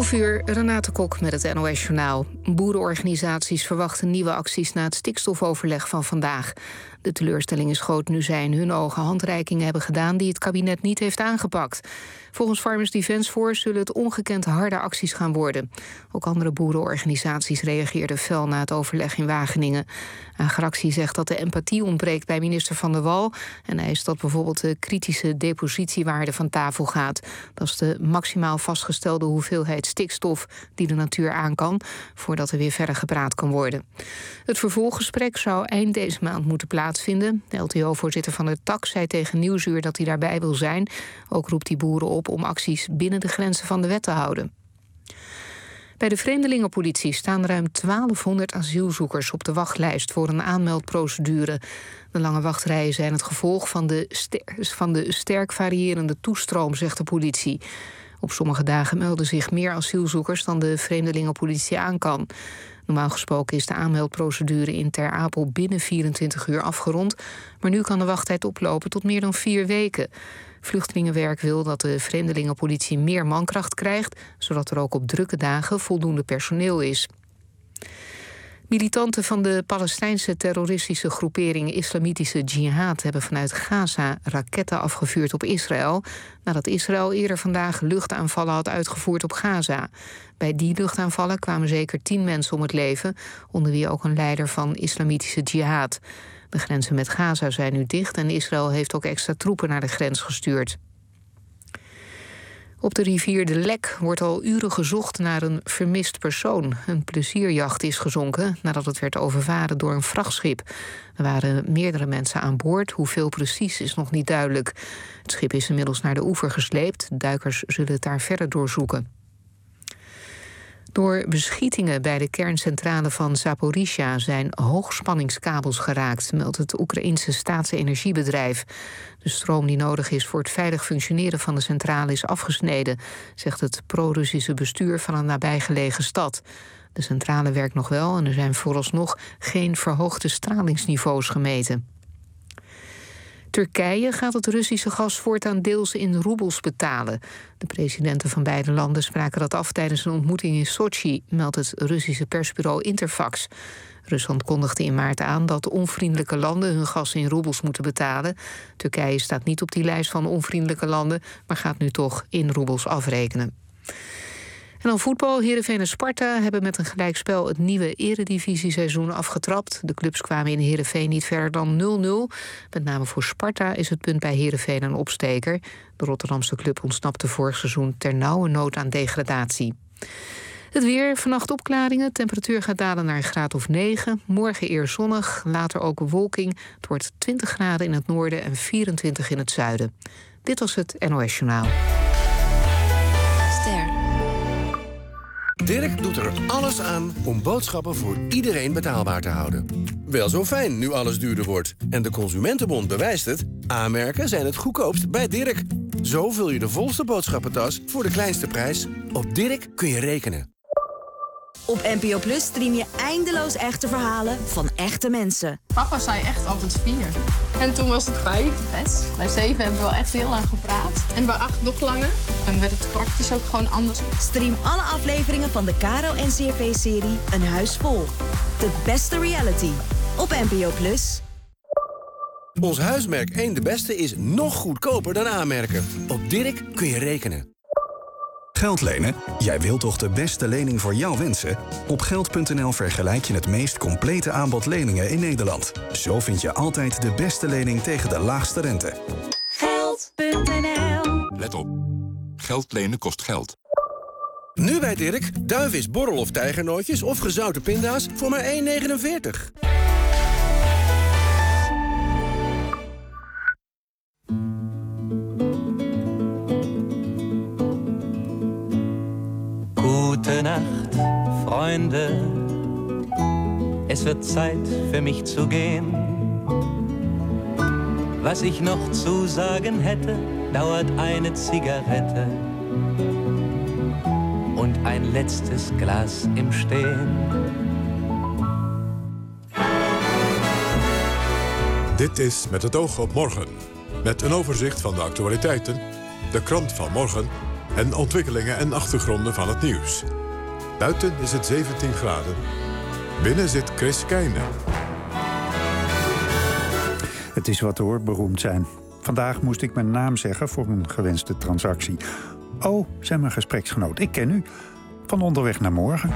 11:00, Renate Kok met het NOS Journaal. Boerenorganisaties verwachten nieuwe acties na het stikstofoverleg van vandaag. De teleurstelling is groot nu zij in hun ogen handreikingen hebben gedaan die het kabinet niet heeft aangepakt. Volgens Farmers Defence Force zullen het ongekend harde acties gaan worden. Ook andere boerenorganisaties reageerden fel na het overleg in Wageningen. Agractie zegt dat de empathie ontbreekt bij minister Van der Wal en eist dat bijvoorbeeld de kritische depositiewaarde van tafel gaat. Dat is de maximaal vastgestelde hoeveelheid stikstof die de natuur aan kan, voordat er weer verder gepraat kan worden. Het vervolggesprek zou eind deze maand moeten plaatsvinden. De LTO-voorzitter van de TAK zei tegen Nieuwsuur dat hij daarbij wil zijn. Ook roept hij boeren op om acties binnen de grenzen van de wet te houden. Bij de vreemdelingenpolitie staan ruim 1200 asielzoekers op de wachtlijst voor een aanmeldprocedure. De lange wachtrijen zijn het gevolg van de sterk variërende toestroom, zegt de politie. Op sommige dagen melden zich meer asielzoekers dan de vreemdelingenpolitie aan kan. Normaal gesproken is de aanmeldprocedure in Ter Apel binnen 24 uur afgerond, maar nu kan de wachttijd oplopen tot meer dan 4 weken. Vluchtelingenwerk wil dat de vreemdelingenpolitie meer mankracht krijgt, zodat er ook op drukke dagen voldoende personeel is. Militanten van de Palestijnse terroristische groepering Islamitische Jihad hebben vanuit Gaza raketten afgevuurd op Israël, nadat Israël eerder vandaag luchtaanvallen had uitgevoerd op Gaza. Bij die luchtaanvallen kwamen zeker 10 mensen om het leven, onder wie ook een leider van Islamitische Jihad. De grenzen met Gaza zijn nu dicht en Israël heeft ook extra troepen naar de grens gestuurd. Op de rivier de Lek wordt al uren gezocht naar een vermist persoon. Een plezierjacht is gezonken nadat het werd overvaren door een vrachtschip. Er waren meerdere mensen aan boord. Hoeveel precies is nog niet duidelijk. Het schip is inmiddels naar de oever gesleept. Duikers zullen het daar verder doorzoeken. Door beschietingen bij de kerncentrale van Zaporizhzhia zijn hoogspanningskabels geraakt, meldt het Oekraïense staatsenergiebedrijf. De stroom die nodig is voor het veilig functioneren van de centrale is afgesneden, zegt het pro-Russische bestuur van een nabijgelegen stad. De centrale werkt nog wel en er zijn vooralsnog geen verhoogde stralingsniveaus gemeten. Turkije gaat het Russische gas voortaan deels in roebels betalen. De presidenten van beide landen spraken dat af tijdens een ontmoeting in Sochi, meldt het Russische persbureau Interfax. Rusland kondigde in maart aan dat onvriendelijke landen hun gas in roebels moeten betalen. Turkije staat niet op die lijst van onvriendelijke landen, maar gaat nu toch in roebels afrekenen. En dan voetbal. Heerenveen en Sparta hebben met een gelijkspel het nieuwe eredivisie-seizoen afgetrapt. De clubs kwamen in Heerenveen niet verder dan 0-0. Met name voor Sparta is het punt bij Heerenveen een opsteker. De Rotterdamse club ontsnapte vorig seizoen ternauwernood aan degradatie. Het weer, vannacht opklaringen. Temperatuur gaat dalen naar een graad of 9. Morgen eerst zonnig, later ook bewolking. Het wordt 20 graden in het noorden en 24 in het zuiden. Dit was het NOS Journaal. Dirk doet er alles aan om boodschappen voor iedereen betaalbaar te houden. Wel zo fijn nu alles duurder wordt. En de Consumentenbond bewijst het. A-merken zijn het goedkoopst bij Dirk. Zo vul je de volste boodschappentas voor de kleinste prijs. Op Dirk kun je rekenen. Op NPO Plus stream je eindeloos echte verhalen van echte mensen. Papa zei echt altijd 4. En toen was het 5. Bij 7 hebben we wel echt heel lang gepraat. En bij 8 nog langer. En werd het praktisch ook gewoon anders. Stream alle afleveringen van de Caro NCRV-serie Een Huis Vol. De beste reality. Op NPO Plus. Ons huismerk 1 de beste is nog goedkoper dan A-merken. Op Dirk kun je rekenen. Geld lenen? Jij wilt toch de beste lening voor jouw wensen? Op Geld.nl vergelijk je het meest complete aanbod leningen in Nederland. Zo vind je altijd de beste lening tegen de laagste rente. Geld.nl. Let op. Geld lenen kost geld. Nu bij Dirk, duivis, borrel of tijgernootjes of gezouten pinda's voor maar €1,49. Gute Nacht, Freunde. Es wird Zeit für mich zu gehen. Was ich noch zu sagen hätte, dauert eine Zigarette und ein letztes Glas im Stehen. Dit is Met het oog op morgen. Met een overzicht van de actualiteiten, de krant van morgen en ontwikkelingen en achtergronden van het nieuws. Buiten is het 17 graden. Binnen zit Chris Keijne. Het is wat hoor, beroemd zijn. Vandaag moest ik mijn naam zeggen voor een gewenste transactie. Oh, zei mijn gespreksgenoot, ik ken u. Van onderweg naar morgen.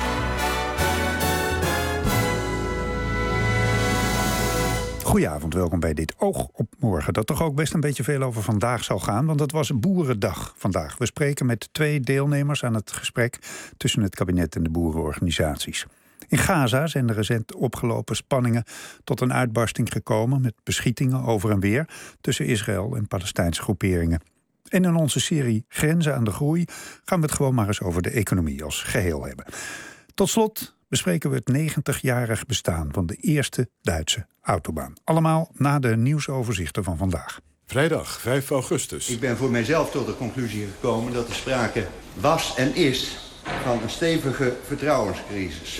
Goedenavond, welkom bij dit Oog op Morgen. Dat toch ook best een beetje veel over vandaag zal gaan, want het was Boerendag vandaag. We spreken met 2 deelnemers aan het gesprek tussen het kabinet en de boerenorganisaties. In Gaza zijn de recent opgelopen spanningen tot een uitbarsting gekomen met beschietingen over en weer tussen Israël en Palestijnse groeperingen. En in onze serie Grenzen aan de Groei gaan we het gewoon maar eens over de economie als geheel hebben. Tot slot bespreken we het 90-jarig bestaan van de eerste Duitse autobaan. Allemaal na de nieuwsoverzichten van vandaag. Vrijdag 5 augustus. Ik ben voor mijzelf tot de conclusie gekomen dat er sprake was en is van een stevige vertrouwenscrisis.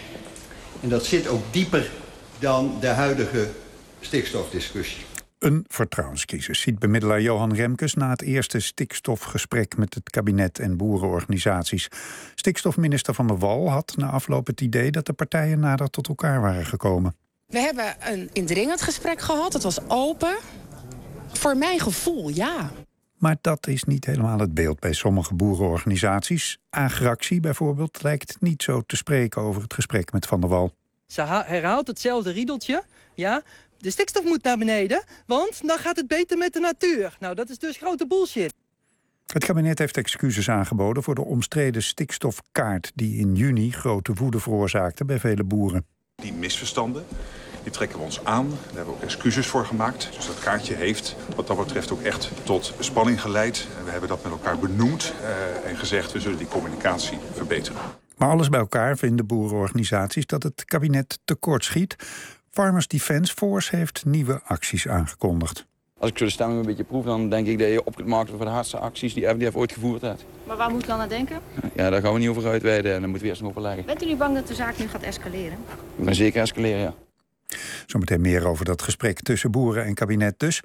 En dat zit ook dieper dan de huidige stikstofdiscussie. Een vertrouwenscrisis ziet bemiddelaar Johan Remkes na het eerste stikstofgesprek met het kabinet en boerenorganisaties. Stikstofminister Van der Wal had na afloop het idee dat de partijen nader tot elkaar waren gekomen. We hebben een indringend gesprek gehad, het was open. Voor mijn gevoel, ja. Maar dat is niet helemaal het beeld bij sommige boerenorganisaties. Agractie bijvoorbeeld lijkt niet zo te spreken over het gesprek met Van der Wal. Ze herhaalt hetzelfde riedeltje, ja. De stikstof moet naar beneden, want dan gaat het beter met de natuur. Nou, dat is dus grote bullshit. Het kabinet heeft excuses aangeboden voor de omstreden stikstofkaart die in juni grote woede veroorzaakte bij vele boeren. Die misverstanden, die trekken we ons aan. Daar hebben we ook excuses voor gemaakt. Dus dat kaartje heeft wat dat betreft ook echt tot spanning geleid. We hebben dat met elkaar benoemd en gezegd we zullen die communicatie verbeteren. Maar alles bij elkaar vinden boerenorganisaties dat het kabinet tekortschiet. Farmers Defence Force heeft nieuwe acties aangekondigd. Als ik zo de stemming een beetje proef, dan denk ik dat je op kunt maken voor de hardste acties die FDF ooit gevoerd heeft. Maar waar moet ik dan aan denken? Ja, daar gaan we niet over uitweiden en dan moeten we eerst nog overleggen. Bent u niet bang dat de zaak nu gaat escaleren? We gaan zeker escaleren, ja. Zometeen meer over dat gesprek tussen boeren en kabinet dus.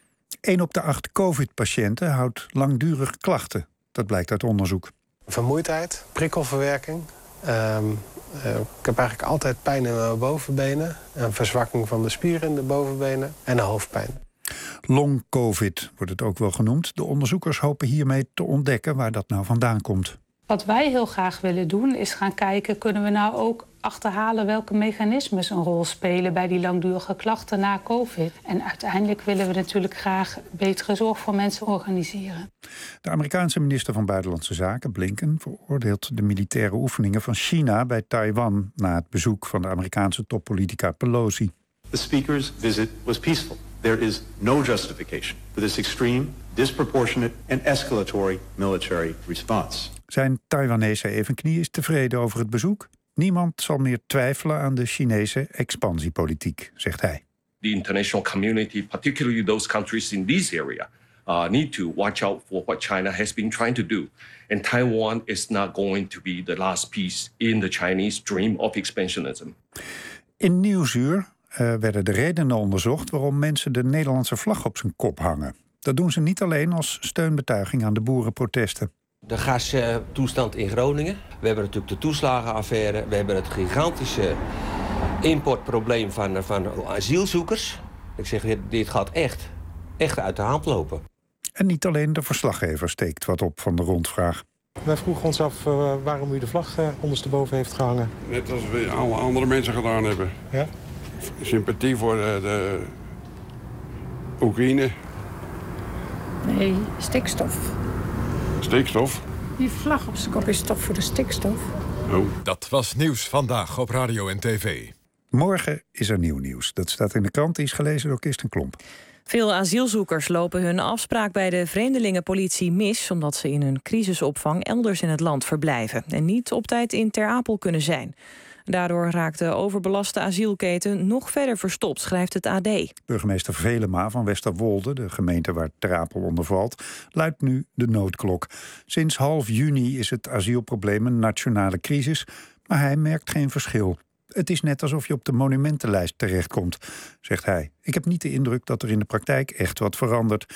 1 op de 8 COVID-patiënten houdt langdurig klachten. Dat blijkt uit onderzoek. Vermoeidheid, prikkelverwerking. Ik heb eigenlijk altijd pijn in mijn bovenbenen. Een verzwakking van de spieren in de bovenbenen en een hoofdpijn. Long-COVID wordt het ook wel genoemd. De onderzoekers hopen hiermee te ontdekken waar dat nou vandaan komt. Wat wij heel graag willen doen is gaan kijken, kunnen we nou ook achterhalen welke mechanismes een rol spelen bij die langdurige klachten na COVID. En uiteindelijk willen we natuurlijk graag betere zorg voor mensen organiseren. De Amerikaanse minister van Buitenlandse Zaken, Blinken, veroordeelt de militaire oefeningen van China bij Taiwan na het bezoek van de Amerikaanse toppolitica Pelosi. The speaker's visit was peaceful. There is no justification for this extreme, disproportionate and escalatory military response. Zijn Taiwanese evenknie is tevreden over het bezoek. Niemand zal meer twijfelen aan de Chinese expansiepolitiek, zegt hij. The international community, particularly those countries in this area, need to watch out for what China has been trying to do. And Taiwan is not going to be the last piece in the Chinese dream of expansionism. In Nieuwsuur werden de redenen onderzocht waarom mensen de Nederlandse vlag op zijn kop hangen. Dat doen ze niet alleen als steunbetuiging aan de boerenprotesten. De gastoestand in Groningen. We hebben natuurlijk de toeslagenaffaire. We hebben het gigantische importprobleem van asielzoekers. Ik zeg, dit gaat echt uit de hand lopen. En niet alleen de verslaggever steekt wat op van de rondvraag. Wij vroegen ons af waarom u de vlag ondersteboven heeft gehangen. Net als we alle andere mensen gedaan hebben. Ja? Sympathie voor de Oekraïne. Nee, stikstof. Stikstof? Die vlag op zijn kop is toch voor de stikstof? Oh. Dat was Nieuws Vandaag op Radio en TV. Morgen is er nieuw nieuws. Dat staat in de krant, die is gelezen door Kirsten Klomp. Veel asielzoekers lopen hun afspraak bij de vreemdelingenpolitie mis, omdat ze in hun crisisopvang elders in het land verblijven en niet op tijd in Ter Apel kunnen zijn. Daardoor raakt de overbelaste asielketen nog verder verstopt, schrijft het AD. Burgemeester Velema van Westerwolde, de gemeente waar Ter Apel onder valt, luidt nu de noodklok. Sinds half juni is het asielprobleem een nationale crisis, maar hij merkt geen verschil. Het is net alsof je op de monumentenlijst terechtkomt, zegt hij. Ik heb niet de indruk dat er in de praktijk echt wat verandert.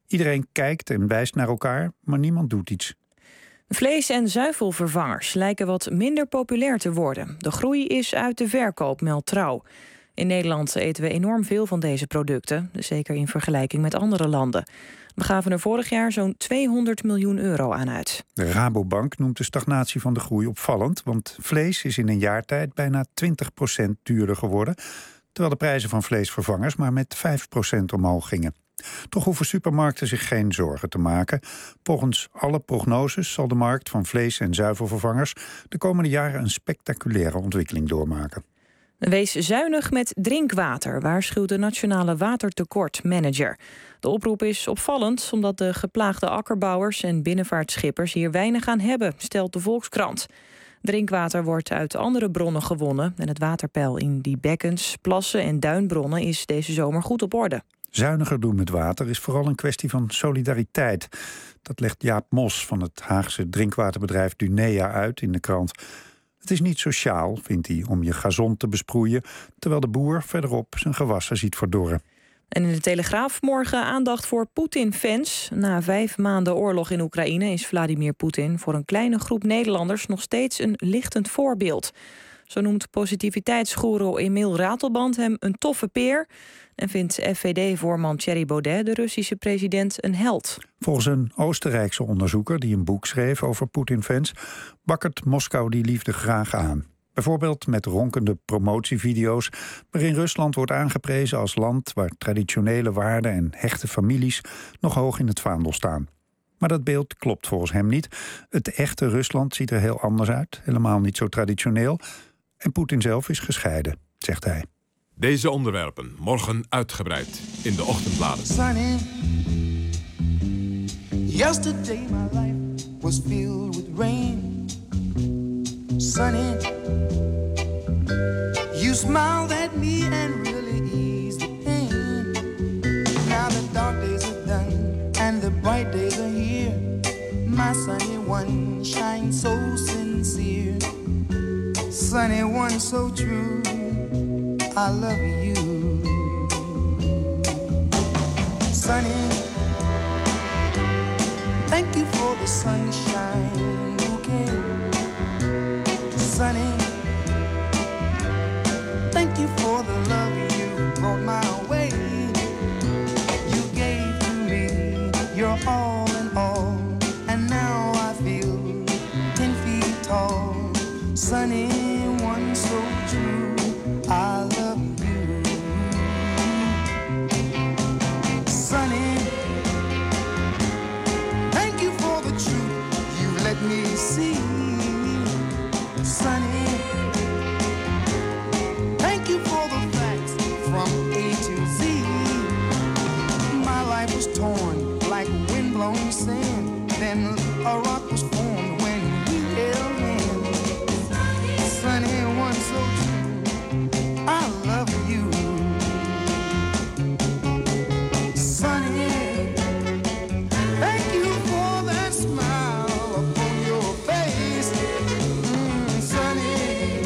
Iedereen kijkt en wijst naar elkaar, maar niemand doet iets. Vlees- en zuivelvervangers lijken wat minder populair te worden. De groei is uit de verkoop, meldt Trouw. In Nederland eten we enorm veel van deze producten, zeker in vergelijking met andere landen. We gaven er vorig jaar zo'n 200 miljoen euro aan uit. De Rabobank noemt de stagnatie van de groei opvallend, want vlees is in een jaar tijd bijna 20% duurder geworden, terwijl de prijzen van vleesvervangers maar met 5% omhoog gingen. Toch hoeven supermarkten zich geen zorgen te maken. Volgens alle prognoses zal de markt van vlees- en zuivelvervangers de komende jaren een spectaculaire ontwikkeling doormaken. Wees zuinig met drinkwater, waarschuwt de Nationale Watertekortmanager. De oproep is opvallend omdat de geplaagde akkerbouwers en binnenvaartschippers hier weinig aan hebben, stelt de Volkskrant. Drinkwater wordt uit andere bronnen gewonnen en het waterpeil in die bekkens, plassen en duinbronnen is deze zomer goed op orde. Zuiniger doen met water is vooral een kwestie van solidariteit. Dat legt Jaap Mos van het Haagse drinkwaterbedrijf Dunea uit in de krant. Het is niet sociaal, vindt hij, om je gazon te besproeien, terwijl de boer verderop zijn gewassen ziet verdorren. En in de Telegraaf morgen aandacht voor Poetin-fans. Na 5 maanden oorlog in Oekraïne is Vladimir Poetin voor een kleine groep Nederlanders nog steeds een lichtend voorbeeld. Zo noemt positiviteitsgoeroe Emiel Ratelband hem een toffe peer en vindt FVD-voorman Thierry Baudet de Russische president een held. Volgens een Oostenrijkse onderzoeker die een boek schreef over Poetin-fans wakkert Moskou die liefde graag aan. Bijvoorbeeld met ronkende promotievideo's waarin Rusland wordt aangeprezen als land waar traditionele waarden en hechte families nog hoog in het vaandel staan. Maar dat beeld klopt volgens hem niet. Het echte Rusland ziet er heel anders uit, helemaal niet zo traditioneel. En Poetin zelf is gescheiden, zegt hij. Deze onderwerpen morgen uitgebreid in de ochtendbladen. Sunny. Yesterday my life was filled with rain. Sunny. You smiled at me and really eased the pain. Now the dark days are done and the bright days are here. My sunny one shines so sincere. Sunny one so true, I love you. Sunny, thank you for the sunshine bouquet. Sunny, thank you for the love you brought my way. You gave to me your all in all, and now I feel 10 feet tall. Sunny, one so true, I love you. Sunny, thank you for the truth you let me see. Sunny, thank you for the facts from A to Z. My life was torn like windblown sand, then a rock was formed when we held hands. Sunny, one so true, I love you. Sunny, thank you for that smile upon your face. Sunny,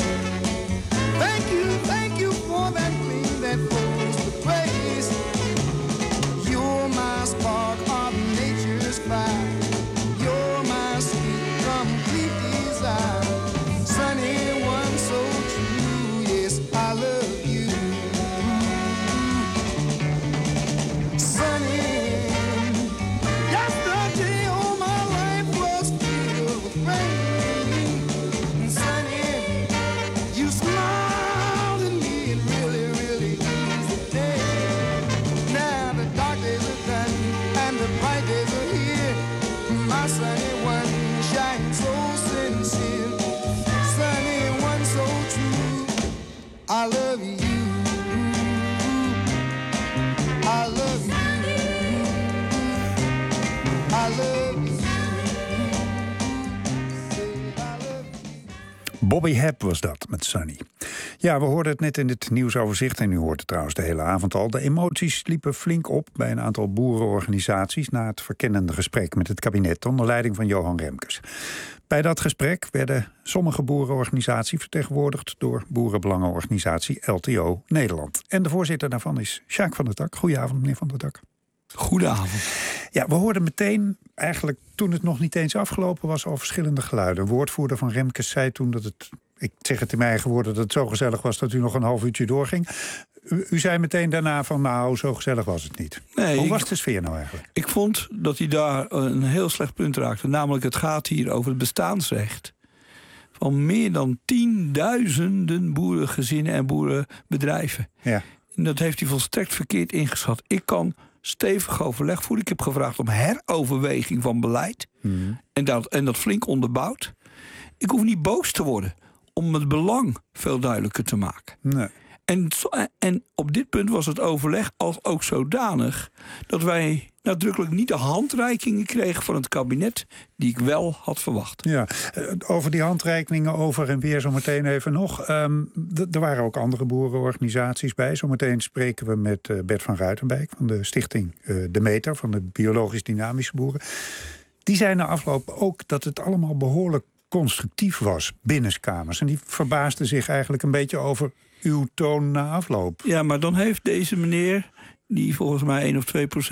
thank you for that gleam that flows with grace. You're my spark of nature's fire. You're my sweet, complete desire. Sunny, one so true, yes, I love you. Sunny, yesterday all my life was filled with rain. Sunny, you smiled at me and really, really eased the day. Now the dark days are done and the bright days are here. My sunny one shines so sincere. Sunny one so true, I love you. I love you. I love you. Bobby Hebb was dat, met Sunny. Ja, we hoorden het net in het nieuwsoverzicht en u hoort het trouwens de hele avond al. De emoties liepen flink op bij een aantal boerenorganisaties na het verkennende gesprek met het kabinet onder leiding van Johan Remkes. Bij dat gesprek werden sommige boerenorganisaties vertegenwoordigd door boerenbelangenorganisatie LTO Nederland. En de voorzitter daarvan is Sjaak van der Tak. Goedenavond, meneer van der Tak. Goedenavond. Ja, we hoorden meteen, eigenlijk toen het nog niet eens afgelopen was, al verschillende geluiden. Een woordvoerder van Remkes zei toen dat het, ik zeg het in mijn eigen woorden, dat het zo gezellig was dat u nog een half uurtje doorging. U zei meteen daarna van, nou, zo gezellig was het niet. Nee, hoe was de sfeer nou eigenlijk? Ik vond dat hij daar een heel slecht punt raakte. Namelijk, het gaat hier over het bestaansrecht van meer dan 10.000 boerengezinnen en boerenbedrijven. Ja. En dat heeft hij volstrekt verkeerd ingeschat. Ik kan stevig overleg voeren. Ik heb gevraagd om heroverweging van beleid. En dat flink onderbouwd. Ik hoef niet boos te worden om het belang veel duidelijker te maken. Nee. En op dit punt was het overleg als ook zodanig dat wij nadrukkelijk niet de handreikingen kregen van het kabinet die ik wel had verwacht. Ja, over die handreikingen over en weer zometeen even nog. Er waren ook andere boerenorganisaties bij. Zometeen spreken we met Bert van Ruitenbeek van de stichting De Meter, van de biologisch dynamische boeren. Die zei na afloop ook dat het allemaal behoorlijk constructief was binnenskamers. En die verbaasden zich eigenlijk een beetje over uw toon na afloop. Ja, maar dan heeft deze meneer, die volgens mij 1 of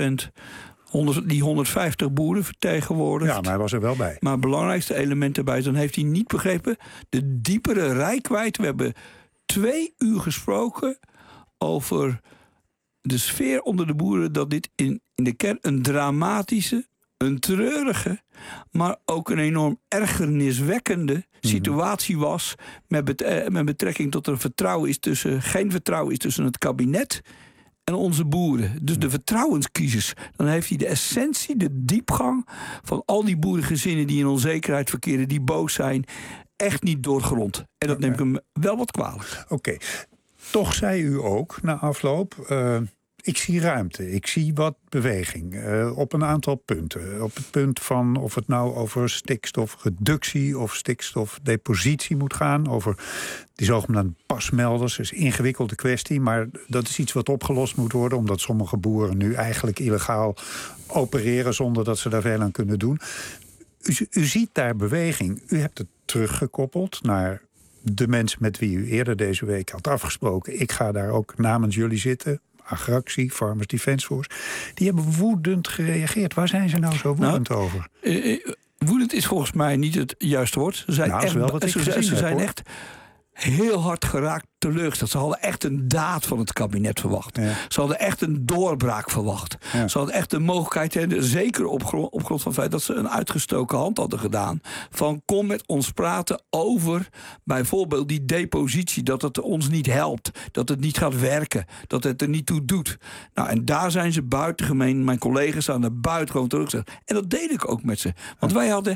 2%... die 150 boeren vertegenwoordigt. Ja, maar hij was er wel bij. Maar het belangrijkste element erbij is, dan heeft hij niet begrepen de diepere reikwijdte. We hebben 2 uur gesproken over de sfeer onder de boeren, dat dit in de kern een dramatische, een treurige, maar ook een enorm ergerniswekkende situatie was met betrekking tot er geen vertrouwen is tussen het kabinet en onze boeren. Dus de vertrouwenscrisis. Dan heeft hij de essentie, de diepgang van al die boerengezinnen die in onzekerheid verkeren, die boos zijn, echt niet doorgrond. En dat neem ik hem wel wat kwalijk. Oké. Toch zei u ook na afloop, ik zie ruimte, ik zie wat beweging op een aantal punten. Op het punt van of het nou over stikstofreductie of stikstofdepositie moet gaan, over die zogenaamde pasmelders. Dat is een ingewikkelde kwestie, maar dat is iets wat opgelost moet worden, omdat sommige boeren nu eigenlijk illegaal opereren zonder dat ze daar veel aan kunnen doen. U ziet daar beweging. U hebt het teruggekoppeld naar de mensen met wie u eerder deze week had afgesproken. Ik ga daar ook namens jullie zitten. Agractie, Farmers Defence Force. Die hebben woedend gereageerd. Waar zijn ze nou zo woedend over? Woedend is volgens mij niet het juiste woord. Ze zijn echt heel hard geraakt teleurgesteld. Ze hadden echt een daad van het kabinet verwacht. Ja. Ze hadden echt een doorbraak verwacht. Ja. Ze hadden echt de mogelijkheid, en zeker op grond van het feit dat ze een uitgestoken hand hadden gedaan, van kom met ons praten over bijvoorbeeld die depositie, dat het ons niet helpt, dat het niet gaat werken, dat het er niet toe doet. Nou, en daar zijn ze buitengemeen, mijn collega's aan de buitengewoon teruggezet. En dat deed ik ook met ze. Want wij hadden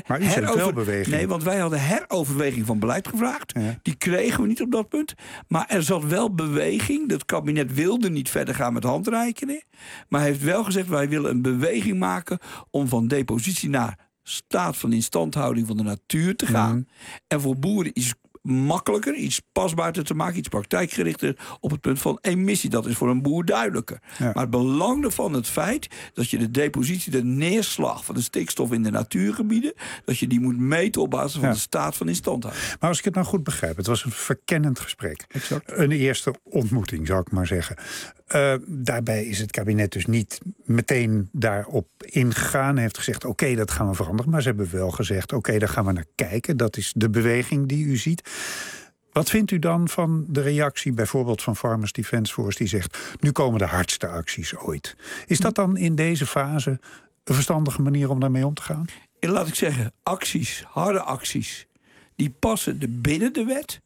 heroverweging van beleid gevraagd. Ja. Die kregen we niet op dat punt. Maar er zat wel beweging. Het kabinet wilde niet verder gaan met handreikingen. Maar heeft wel gezegd, wij willen een beweging maken om van depositie naar staat van instandhouding van de natuur te gaan. En voor boeren iets makkelijker, iets pasbaarder te maken, iets praktijkgerichter op het punt van emissie. Dat is voor een boer duidelijker. Ja. Maar het belang ervan, het feit dat je de depositie, de neerslag van de stikstof in de natuurgebieden, dat je die moet meten op basis van de staat van instandhouding. Maar als ik het nou goed begrijp, het was een verkennend gesprek. Exact. Een eerste ontmoeting, zou ik maar zeggen. Daarbij is het kabinet dus niet meteen daarop ingegaan. Heeft gezegd, oké, dat gaan we veranderen. Maar ze hebben wel gezegd, oké, daar gaan we naar kijken. Dat is de beweging die u ziet. Wat vindt u dan van de reactie bijvoorbeeld van Farmers Defence Force, die zegt, nu komen de hardste acties ooit. Is dat dan in deze fase een verstandige manier om daarmee om te gaan? En laat ik zeggen, acties, harde acties, die passen binnen de wet.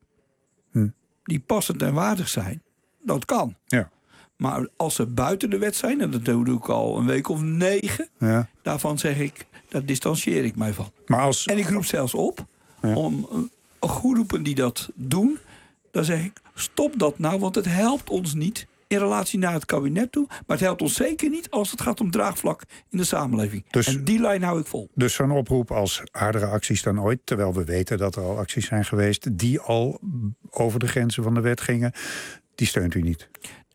Die passend en waardig zijn. Dat kan. Ja. Maar als ze buiten de wet zijn, en dat doe ik al een week of 9... Ja. Daarvan zeg ik, daar distancieer ik mij van. Maar en ik roep zelfs op om groepen die dat doen, dan zeg ik, stop dat nou, want het helpt ons niet in relatie naar het kabinet toe. Maar het helpt ons zeker niet als het gaat om draagvlak in de samenleving. Dus, en die lijn hou ik vol. Dus zo'n oproep als hardere acties dan ooit, terwijl we weten dat er al acties zijn geweest die al over de grenzen van de wet gingen, die steunt u niet?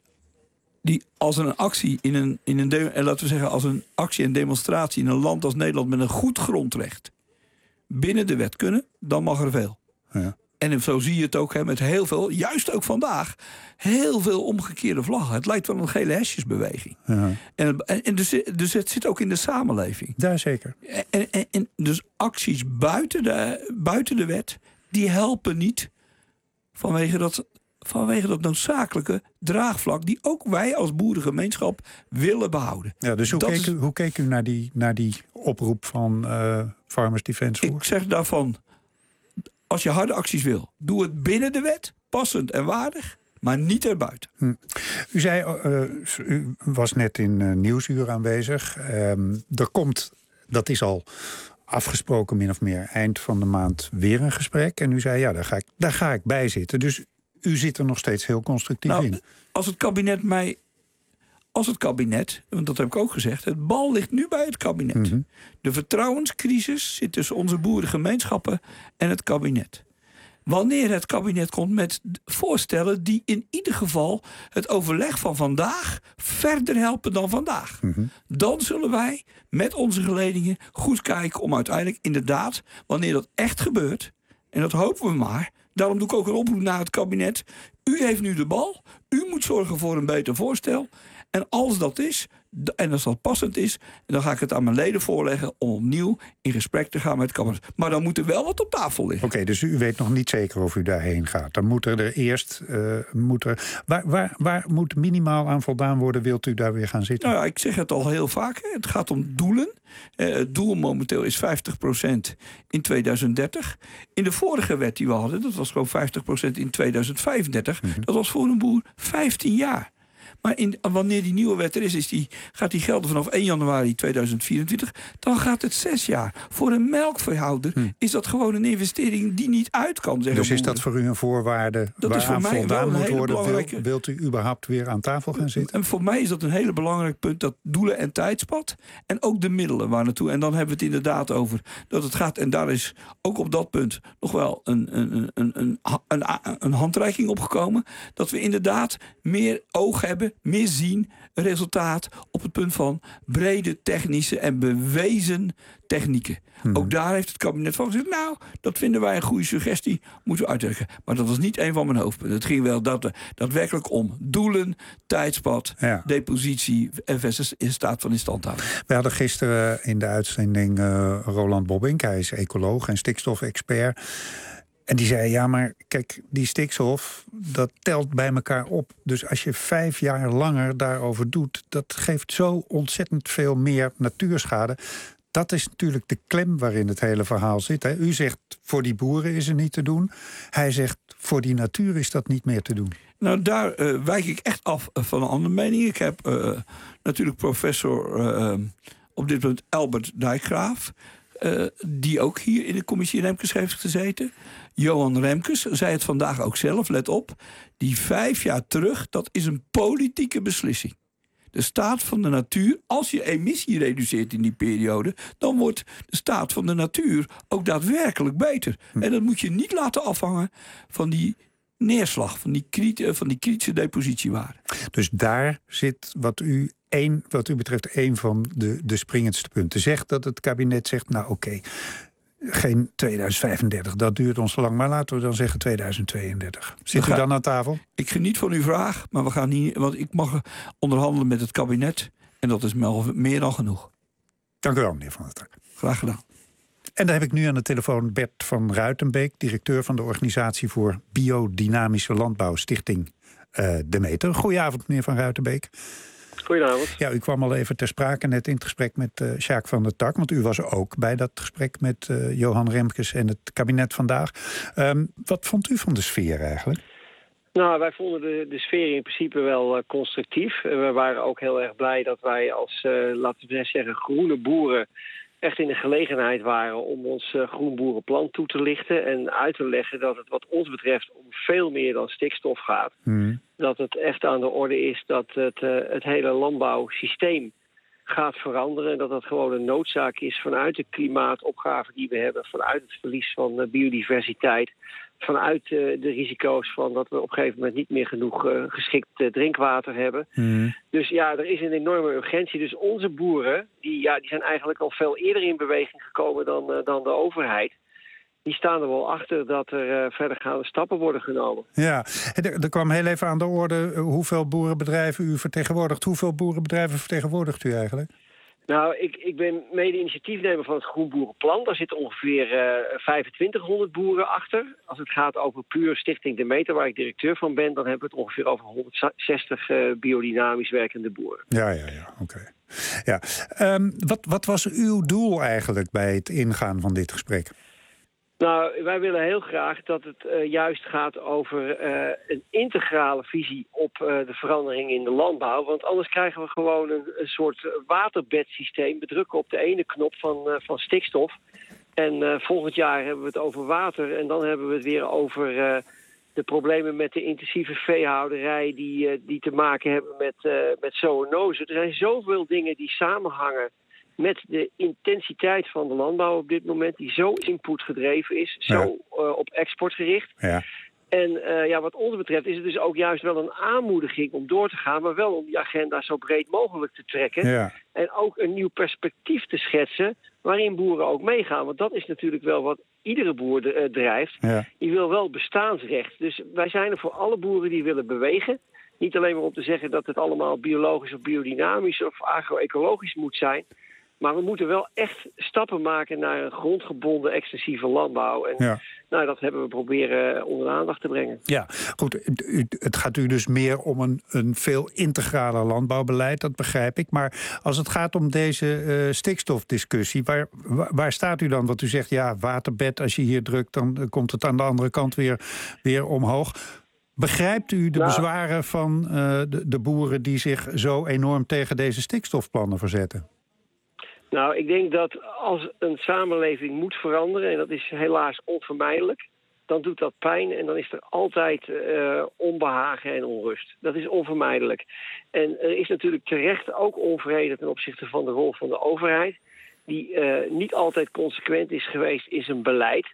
Als een actie laten we zeggen, als een actie en demonstratie in een land als Nederland met een goed grondrecht binnen de wet kunnen, dan mag er veel. Ja. En zo zie je het ook met heel veel, juist ook vandaag, heel veel omgekeerde vlaggen. Het lijkt wel een gele hesjesbeweging. Ja. En dus het zit ook in de samenleving. Ja, zeker. En dus acties buiten de wet, die helpen niet vanwege dat noodzakelijke draagvlak die ook wij als boerengemeenschap willen behouden. Ja, dus hoe keek u naar die oproep van Farmers Defence Force? Ik zeg daarvan, als je harde acties wil, doe het binnen de wet, passend en waardig, maar niet erbuiten. U zei, u was net in Nieuwsuur aanwezig. Er komt, dat is al afgesproken min of meer, eind van de maand weer een gesprek. En u zei, ja, daar ga ik bij zitten. Dus u zit er nog steeds heel constructief in. Als het kabinet, want dat heb ik ook gezegd, het bal ligt nu bij het kabinet. Mm-hmm. De vertrouwenscrisis zit tussen onze boerengemeenschappen en het kabinet. Wanneer het kabinet komt met voorstellen die in ieder geval het overleg van vandaag verder helpen dan vandaag. Mm-hmm. Dan zullen wij met onze geledingen goed kijken om uiteindelijk inderdaad, wanneer dat echt gebeurt, en dat hopen we maar. Daarom doe ik ook een oproep naar het kabinet. U heeft nu de bal. U moet zorgen voor een beter voorstel. En als dat is, en als dat passend is, dan ga ik het aan mijn leden voorleggen om opnieuw in gesprek te gaan met het kabinet. Maar dan moet er wel wat op tafel liggen. Oké, dus u weet nog niet zeker of u daarheen gaat. Dan moet er eerst... Waar moet minimaal aan voldaan worden? Wilt u daar weer gaan zitten? Nou ja, ik zeg het al heel vaak. Het gaat om doelen. Het doel momenteel is 50% in 2030. In de vorige wet die we hadden, dat was gewoon 50% in 2035. Mm-hmm. Dat was voor een boer 15 jaar. Maar wanneer die nieuwe wet er is, gaat die gelden vanaf 1 januari 2024. Dan gaat het 6 jaar. Voor een melkveehouder is dat gewoon een investering die niet uit kan. Dus is dat voor u een voorwaarde waaraan voldaan moet worden? Wilt u überhaupt weer aan tafel gaan zitten? En voor mij is dat een hele belangrijk punt. Dat doelen en tijdspad. En ook de middelen waar naartoe. En dan hebben we het inderdaad over dat het gaat. En daar is ook op dat punt nog wel een handreiking opgekomen. Dat we inderdaad meer oog hebben. Meer zien, resultaat op het punt van brede technische en bewezen technieken. Ook daar heeft het kabinet van gezegd, nou, dat vinden wij een goede suggestie, moeten we uitwerken. Maar dat was niet een van mijn hoofdpunten. Het ging wel daadwerkelijk om doelen, tijdspad, depositie en staat van instandhouding. We hadden gisteren in de uitzending Roland Bobbink, hij is ecoloog en stikstofexpert. En die zei, ja, maar kijk, die stikstof, dat telt bij elkaar op. Dus als je 5 jaar langer daarover doet, dat geeft zo ontzettend veel meer natuurschade. Dat is natuurlijk de klem waarin het hele verhaal zit. Hè. U zegt, voor die boeren is het niet te doen. Hij zegt, voor die natuur is dat niet meer te doen. Nou, daar wijk ik echt af van een andere mening. Ik heb natuurlijk professor op dit punt Albert Dijkgraaf, die ook hier in de commissie Remkes heeft gezeten. Johan Remkes zei het vandaag ook zelf, let op. Die 5 jaar terug, dat is een politieke beslissing. De staat van de natuur, als je emissie reduceert in die periode, dan wordt de staat van de natuur ook daadwerkelijk beter. En dat moet je niet laten afhangen van die neerslag, van die kritische depositiewaarde. Dus daar zit wat u betreft een van de springendste punten. Zegt dat het kabinet zegt, nou oké, geen 2035, dat duurt ons te lang, maar laten we dan zeggen 2032. Zit u dan aan tafel? Ik geniet van uw vraag, maar we gaan niet, want ik mag onderhandelen met het kabinet en dat is meer dan genoeg. Dank u wel, meneer Van der Tak. Graag gedaan. En daar heb ik nu aan de telefoon Bert van Ruitenbeek, directeur van de Organisatie voor Biodynamische Landbouw, Stichting Demeter. Goedenavond, meneer Van Ruitenbeek. Goedenavond. Ja, u kwam al even ter sprake net in het gesprek met Sjaak van der Tak, want u was ook bij dat gesprek met Johan Remkes en het kabinet vandaag. Wat vond u van de sfeer eigenlijk? Nou, wij vonden de sfeer in principe wel constructief. We waren ook heel erg blij dat wij als, laten we zeggen, groene boeren echt in de gelegenheid waren om ons groenboerenplan toe te lichten en uit te leggen dat het wat ons betreft om veel meer dan stikstof gaat. Dat het echt aan de orde is dat het hele landbouwsysteem gaat veranderen. En dat dat gewoon een noodzaak is vanuit de klimaatopgave die we hebben, vanuit het verlies van biodiversiteit, vanuit de risico's van dat we op een gegeven moment niet meer genoeg geschikt drinkwater hebben. Dus ja, er is een enorme urgentie. Dus onze boeren, die zijn eigenlijk al veel eerder in beweging gekomen dan de overheid. die staan er wel achter dat er verdergaande stappen worden genomen. Ja, er kwam heel even aan de orde hoeveel boerenbedrijven u vertegenwoordigt. Hoeveel boerenbedrijven vertegenwoordigt u eigenlijk? Nou, ik ben mede-initiatiefnemer van het Groen Boerenplan. Daar zitten ongeveer 2500 boeren achter. Als het gaat over puur Stichting De Meter, waar ik directeur van ben, dan hebben we het ongeveer over 160 biodynamisch werkende boeren. Ja, oké. Ja. Wat was uw doel eigenlijk bij het ingaan van dit gesprek? Nou, wij willen heel graag dat het juist gaat over een integrale visie op de verandering in de landbouw. Want anders krijgen we gewoon een soort waterbedsysteem. We drukken op de ene knop van stikstof. En volgend jaar hebben we het over water. En dan hebben we het weer over de problemen met de intensieve veehouderij die te maken hebben met zoonose. Er zijn zoveel dingen die samenhangen met de intensiteit van de landbouw op dit moment, die zo inputgedreven is, zo op export gericht. Ja. En wat ons betreft is het dus ook juist wel een aanmoediging om door te gaan, maar wel om die agenda zo breed mogelijk te trekken. Ja. En ook een nieuw perspectief te schetsen waarin boeren ook meegaan. Want dat is natuurlijk wel wat iedere boer drijft. Ja. Die wil wel bestaansrecht. Dus wij zijn er voor alle boeren die willen bewegen. Niet alleen maar om te zeggen dat het allemaal biologisch of biodynamisch of agro-ecologisch moet zijn. Maar we moeten wel echt stappen maken naar een grondgebonden extensieve landbouw. En dat hebben we proberen onder de aandacht te brengen. Ja, goed. Het gaat u dus meer om een veel integrale landbouwbeleid, dat begrijp ik. Maar als het gaat om deze stikstofdiscussie, waar staat u dan? Want u zegt, waterbed, als je hier drukt, dan komt het aan de andere kant weer omhoog. Begrijpt u de bezwaren van de boeren die zich zo enorm tegen deze stikstofplannen verzetten? Nou, ik denk dat als een samenleving moet veranderen, en dat is helaas onvermijdelijk, dan doet dat pijn en dan is er altijd onbehagen en onrust. Dat is onvermijdelijk. En er is natuurlijk terecht ook onvrede ten opzichte van de rol van de overheid, die niet altijd consequent is geweest in zijn beleid.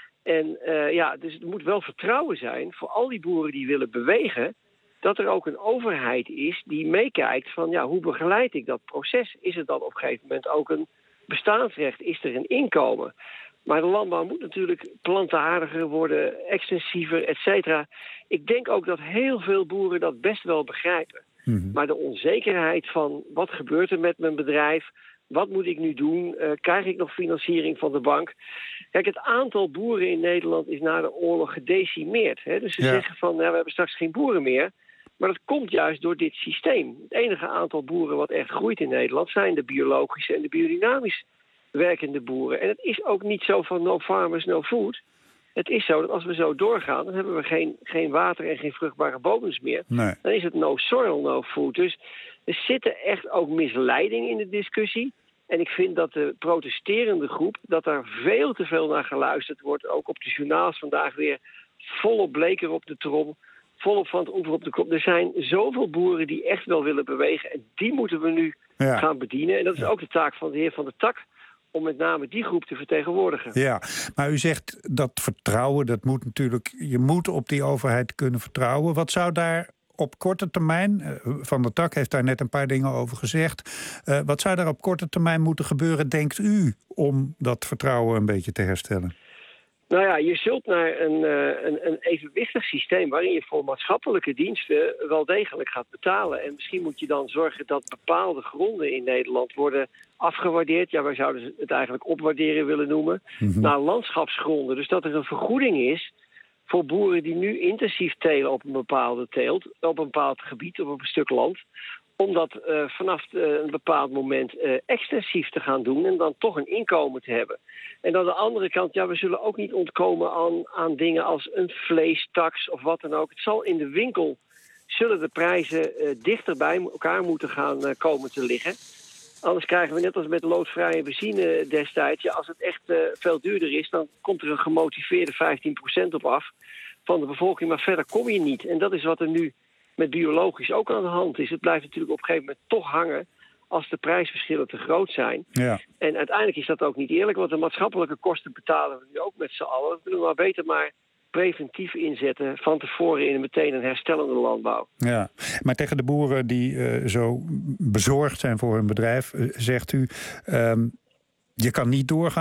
En dus er moet wel vertrouwen zijn voor al die boeren die willen bewegen, dat er ook een overheid is die meekijkt van hoe begeleid ik dat proces? Is het dan op een gegeven moment ook een bestaansrecht? Is er een inkomen? Maar de landbouw moet natuurlijk plantaardiger worden, extensiever, et cetera. Ik denk ook dat heel veel boeren dat best wel begrijpen. Mm-hmm. Maar de onzekerheid van wat gebeurt er met mijn bedrijf? Wat moet ik nu doen? Krijg ik nog financiering van de bank? Kijk, het aantal boeren in Nederland is na de oorlog gedecimeerd. Hè? Dus ze zeggen van, we hebben straks geen boeren meer. Maar dat komt juist door dit systeem. Het enige aantal boeren wat echt groeit in Nederland zijn de biologische en de biodynamisch werkende boeren. En het is ook niet zo van no farmers, no food. Het is zo dat als we zo doorgaan, dan hebben we geen water en geen vruchtbare bodems meer. Nee. Dan is het no soil, no food. Dus er zitten echt ook misleidingen in de discussie. En ik vind dat de protesterende groep, dat daar veel te veel naar geluisterd wordt. Ook op de journaals vandaag weer volop bleker op de trom. Volop van het oever op de kop. Er zijn zoveel boeren die echt wel willen bewegen. En die moeten we nu gaan bedienen. En dat is ook de taak van de heer Van der Tak, om met name die groep te vertegenwoordigen. Ja, maar u zegt dat vertrouwen, dat moet natuurlijk, je moet op die overheid kunnen vertrouwen. Wat zou daar op korte termijn, Van der Tak heeft daar net een paar dingen over gezegd. Wat zou daar op korte termijn moeten gebeuren, denkt u, om dat vertrouwen een beetje te herstellen? Nou ja, je zult naar een evenwichtig systeem waarin je voor maatschappelijke diensten wel degelijk gaat betalen. En misschien moet je dan zorgen dat bepaalde gronden in Nederland worden afgewaardeerd. Ja, wij zouden het eigenlijk opwaarderen willen noemen. Mm-hmm. Naar landschapsgronden. Dus dat er een vergoeding is voor boeren die nu intensief telen op een bepaalde teelt, op een bepaald gebied, op een stuk land, om dat vanaf een bepaald moment extensief te gaan doen en dan toch een inkomen te hebben. En aan de andere kant, we zullen ook niet ontkomen aan dingen als een vleestaks of wat dan ook. Het zal in de winkel, zullen de prijzen dichter bij elkaar moeten gaan komen te liggen. Anders krijgen we net als met loodvrije benzine destijds, als het echt veel duurder is, dan komt er een gemotiveerde 15% op af van de bevolking. Maar verder kom je niet. En dat is wat er nu met biologisch ook aan de hand is. Het blijft natuurlijk op een gegeven moment toch hangen als de prijsverschillen te groot zijn. Ja. En uiteindelijk is dat ook niet eerlijk, want de maatschappelijke kosten betalen we nu ook met z'n allen. We kunnen maar beter maar preventief inzetten van tevoren in meteen een herstellende landbouw. Ja, maar tegen de boeren die zo bezorgd zijn voor hun bedrijf, zegt u, je kan niet doorgaan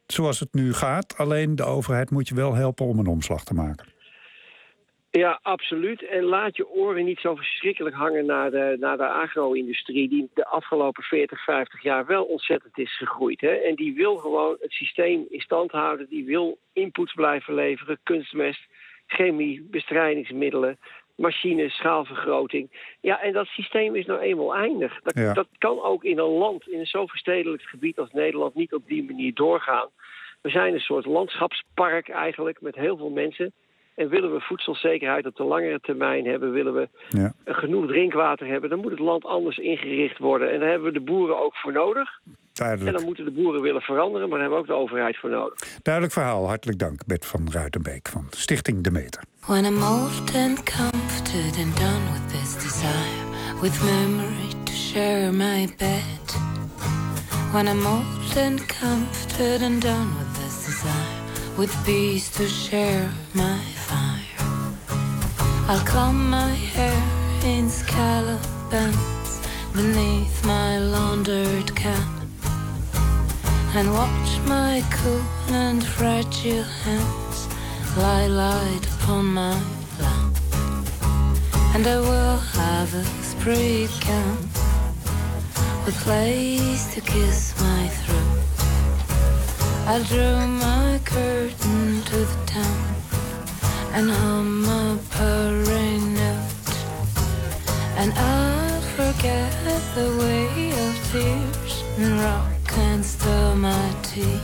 zoals het nu gaat. Alleen de overheid moet je wel helpen om een omslag te maken. Ja, absoluut. En laat je oren niet zo verschrikkelijk hangen naar de agro-industrie, die de afgelopen 40, 50 jaar wel ontzettend is gegroeid. Hè? En die wil gewoon het systeem in stand houden. Die wil inputs blijven leveren, kunstmest, chemie, bestrijdingsmiddelen, machines, schaalvergroting. Ja, en dat systeem is nou eenmaal eindig. Dat kan ook in een land, in een zo verstedelijkt gebied als Nederland, niet op die manier doorgaan. We zijn een soort landschapspark eigenlijk, met heel veel mensen. En willen we voedselzekerheid op de langere termijn hebben, willen we genoeg drinkwater hebben, dan moet het land anders ingericht worden. En daar hebben we de boeren ook voor nodig. Duidelijk. En dan moeten de boeren willen veranderen, maar daar hebben we ook de overheid voor nodig. Duidelijk verhaal. Hartelijk dank, Bert van Ruitenbeek van Stichting De Meter. When I'm old and comforted and done with this desire, with memory to share my bed. When I'm old and comforted and done with this desire, with peace to share my fire, I'll comb my hair in scallop bands beneath my laundered cap, and watch my cool and fragile hands lie light upon my lap. And I will have a spree gown with lace to kiss my throat. I drew my curtain to the town and hum a purring note, and I'll forget the way of tears and rock and stir my tea.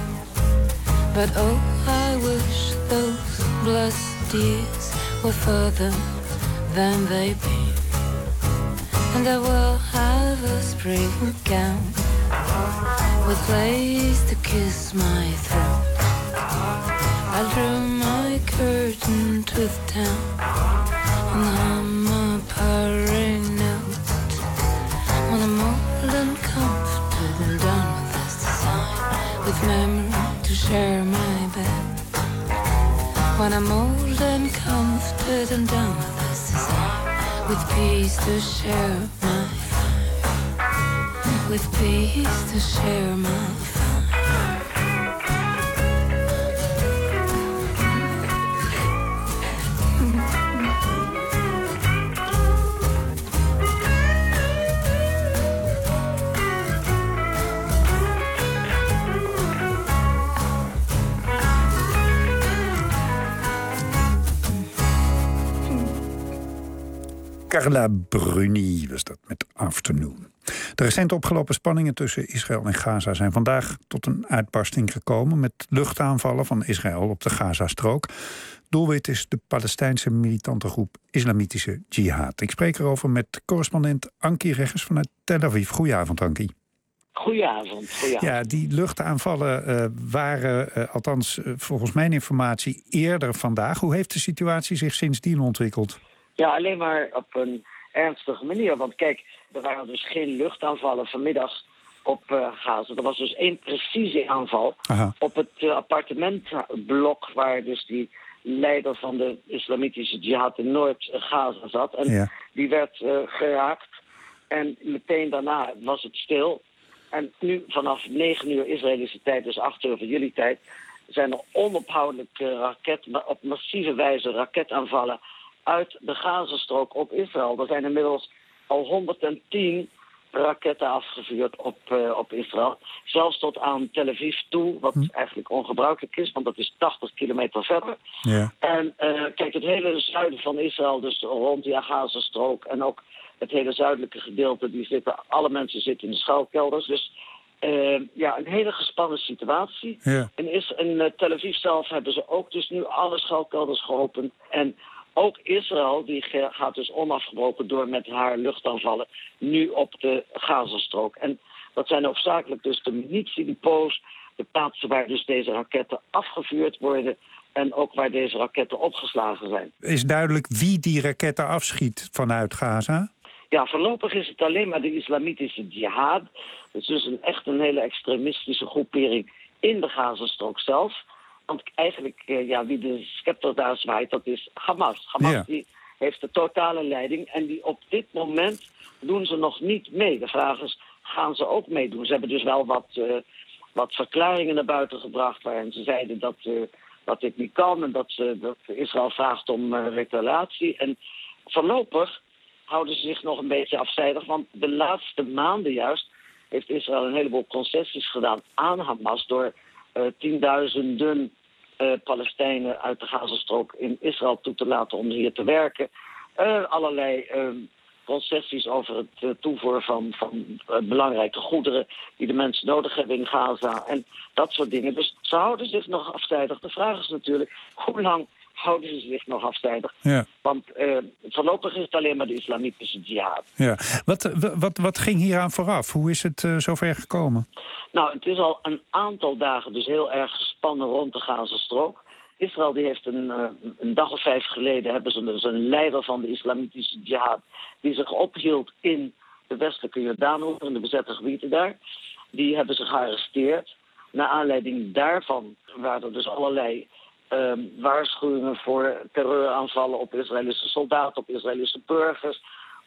But oh, I wish those blessed years were further than they be, and I will have a spring gown with lace to kiss my throat. I drew my curtain to the town and hum a purring note. When I'm old and comforted and done with this design, with memory to share my bed. When I'm old and comforted and done with this design, with peace to share my fire, with peace to share my fire. Carla Bruni was dat met Afternoon. De recent opgelopen spanningen tussen Israël en Gaza zijn vandaag tot een uitbarsting gekomen met luchtaanvallen van Israël op de Gazastrook. Doelwit is de Palestijnse militante groep Islamitische Jihad. Ik spreek erover met correspondent Ankie Reggers vanuit Tel Aviv. Goedenavond, Ankie. Goedenavond. Ja, die luchtaanvallen waren, althans volgens mijn informatie, eerder vandaag. Hoe heeft de situatie zich sindsdien ontwikkeld? Ja, alleen maar op een ernstige manier. Want kijk, er waren dus geen luchtaanvallen vanmiddag op Gaza. Er was dus één precieze aanval op het appartementblok waar dus die leider van de Islamitische Jihad in Noord-Gaza zat. En die werd geraakt. En meteen daarna was het stil. En nu vanaf 9 uur Israëlische tijd, dus 8 uur van jullie tijd, zijn er onophoudelijk op massieve wijze raketaanvallen uit de Gazastrook op Israël. Er zijn inmiddels al 110 raketten afgevuurd op Israël. Zelfs tot aan Tel Aviv toe, wat eigenlijk ongebruikelijk is, want dat is 80 kilometer verder. Ja. En kijk, het hele zuiden van Israël, dus rond die Gazastrook en ook het hele zuidelijke gedeelte, alle mensen zitten in de schuilkelders. Dus een hele gespannen situatie. Ja. In Tel Aviv zelf hebben ze ook dus nu alle schuilkelders geopend. En ook Israël die gaat dus onafgebroken door met haar luchtaanvallen nu op de Gazastrook. En dat zijn hoofdzakelijk dus de munitiedepots, de plaatsen waar dus deze raketten afgevuurd worden en ook waar deze raketten opgeslagen zijn. Is duidelijk wie die raketten afschiet vanuit Gaza? Ja, voorlopig is het alleen maar de Islamitische Jihad. Het is dus echt een hele extremistische groepering in de Gazastrook zelf. Want eigenlijk, wie de scepter daar zwaait, dat is Hamas. Hamas die heeft de totale leiding en die op dit moment doen ze nog niet mee. De vraag is, gaan ze ook meedoen? Ze hebben dus wel wat verklaringen naar buiten gebracht waarin ze zeiden dat dit niet kan en dat Israël vraagt om retaliatie. En voorlopig houden ze zich nog een beetje afzijdig, want de laatste maanden juist heeft Israël een heleboel concessies gedaan aan Hamas door tienduizenden Palestijnen uit de Gazastrook in Israël toe te laten om hier te werken. Allerlei concessies over het toevoer van belangrijke goederen die de mensen nodig hebben in Gaza en dat soort dingen. Dus ze houden zich nog afzijdig. De vraag is natuurlijk, hoe lang houden ze zich nog afzijdig? Ja. Want voorlopig is het alleen maar de islamitische jihad. Ja. Wat ging hieraan vooraf? Hoe is het zover gekomen? Nou, het is al een aantal dagen dus heel erg gespannen rond de Gazastrook. Israël die heeft een dag of 5 geleden hebben ze dus een leider van de islamitische jihad die zich ophield in de westelijke Jordaanoever, in de bezette gebieden daar. Die hebben ze gearresteerd. Naar aanleiding daarvan waren er dus allerlei waarschuwingen voor terreuraanvallen op Israëlische soldaten, op Israëlische burgers,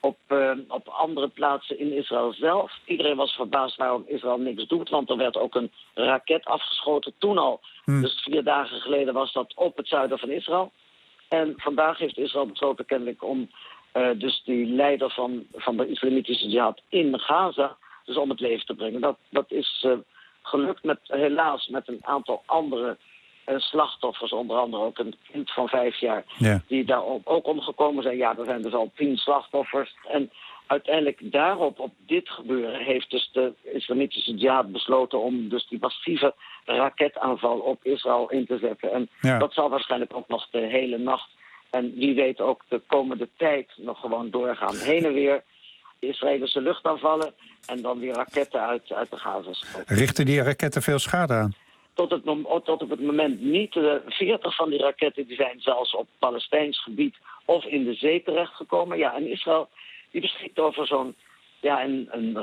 op andere plaatsen in Israël zelf. Iedereen was verbaasd waarom Israël niks doet, want er werd ook een raket afgeschoten toen al. Dus 4 dagen geleden was dat op het zuiden van Israël. En vandaag heeft Israël besloten kennelijk om dus die leider van de islamitische jihad in Gaza dus om het leven te brengen. Dat is gelukt helaas met een aantal andere slachtoffers, onder andere ook een kind van 5 jaar, die daar ook omgekomen zijn. Ja, er zijn dus al 10 slachtoffers. En uiteindelijk daarop, op dit gebeuren, heeft dus de islamitische jihad besloten om dus die massieve raketaanval op Israël in te zetten. En dat zal waarschijnlijk ook nog de hele nacht en wie weet ook de komende tijd nog gewoon doorgaan. Heen en weer Israëlische luchtaanvallen en dan weer raketten uit de Gazastrook. Richten die raketten veel schade aan? Tot op het moment niet. 40 van die raketten die zijn zelfs op Palestijns gebied of in de zee terechtgekomen. Ja, en Israël die beschikt over zo'n een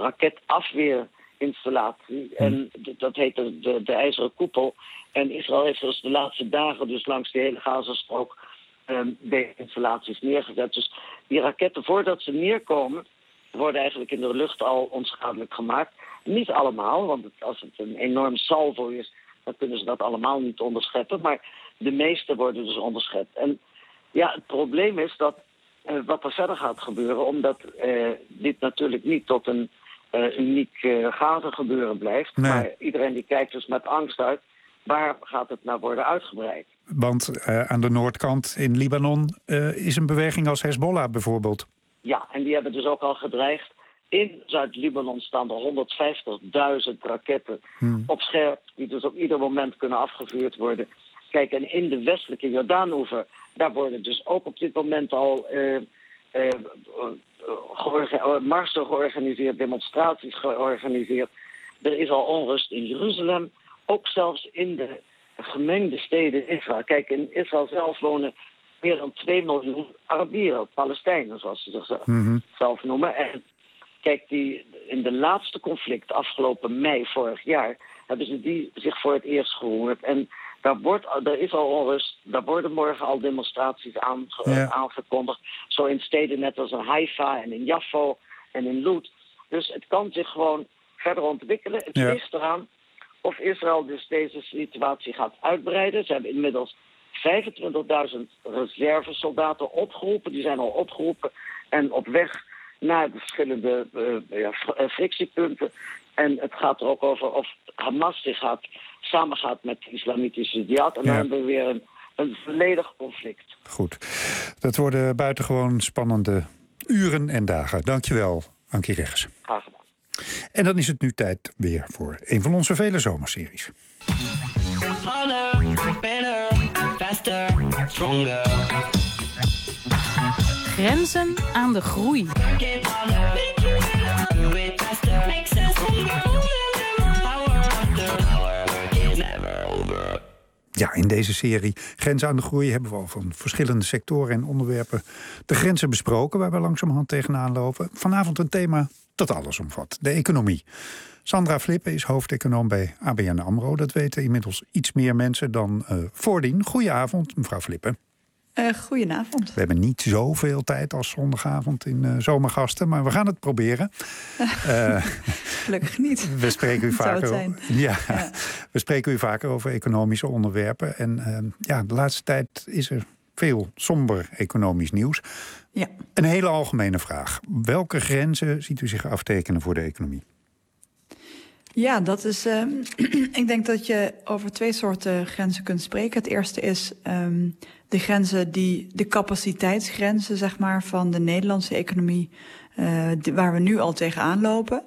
raketafweerinstallatie. En dat heet de IJzeren Koepel. En Israël heeft dus de laatste dagen dus langs de hele Gazastrook deze installaties neergezet. Dus die raketten, voordat ze neerkomen, worden eigenlijk in de lucht al onschadelijk gemaakt. Niet allemaal, want als het een enorm salvo is, dan kunnen ze dat allemaal niet onderscheppen. Maar de meeste worden dus onderschept. En ja, het probleem is dat wat er verder gaat gebeuren, omdat dit natuurlijk niet tot een uniek Gaza gebeuren blijft. Nee. Maar iedereen die kijkt dus met angst uit, waar gaat het nou worden uitgebreid? Want aan de noordkant in Libanon is een beweging als Hezbollah bijvoorbeeld. Ja, en die hebben dus ook al gedreigd. In Zuid-Libanon staan er 150.000 raketten op scherp, die dus op ieder moment kunnen afgevuurd worden. Kijk, en in de westelijke Jordaanoever, daar worden dus ook op dit moment al marsen georganiseerd, demonstraties georganiseerd. Er is al onrust in Jeruzalem, ook zelfs in de gemengde steden Israël. Kijk, in Israël zelf wonen meer dan 2 miljoen Arabieren, Palestijnen, zoals ze zichzelf noemen. En kijk, in de laatste conflict afgelopen mei vorig jaar hebben ze die zich voor het eerst gehoord. En er is al onrust, daar worden morgen al demonstraties aangekondigd. Zo in steden net als in Haifa en in Jaffo en in Lod. Dus het kan zich gewoon verder ontwikkelen. Het ligt eraan of Israël dus deze situatie gaat uitbreiden. Ze hebben inmiddels 25.000 reservesoldaten opgeroepen. Die zijn al opgeroepen en op weg naar de verschillende frictiepunten. En het gaat er ook over of Hamas samengaat met de islamitische jihad. En dan hebben we weer een volledig conflict. Goed. Dat worden buitengewoon spannende uren en dagen. Dankjewel, Ankie Reggers. Graag gedaan. En dan is het nu tijd weer voor een van onze vele zomerseries. Grenzen aan de groei. Ja, in deze serie Grenzen aan de Groei hebben we al van verschillende sectoren en onderwerpen de grenzen besproken waar we langzamerhand tegenaan lopen. Vanavond een thema dat alles omvat, de economie. Sandra Flippen is hoofdeconoom bij ABN AMRO. Dat weten inmiddels iets meer mensen dan voordien. Goedenavond, mevrouw Flippen. Goedenavond. We hebben niet zoveel tijd als zondagavond in Zomergasten, maar we gaan het proberen. Gelukkig niet. We spreken u vaker. We spreken u vaker over economische onderwerpen. En de laatste tijd is er veel somber economisch nieuws. Ja. Een hele algemene vraag. Welke grenzen ziet u zich aftekenen voor de economie? Ja, dat is. Ik denk dat je over 2 soorten grenzen kunt spreken. Het eerste is de grenzen de capaciteitsgrenzen, zeg maar, van de Nederlandse economie, waar we nu al tegenaan lopen.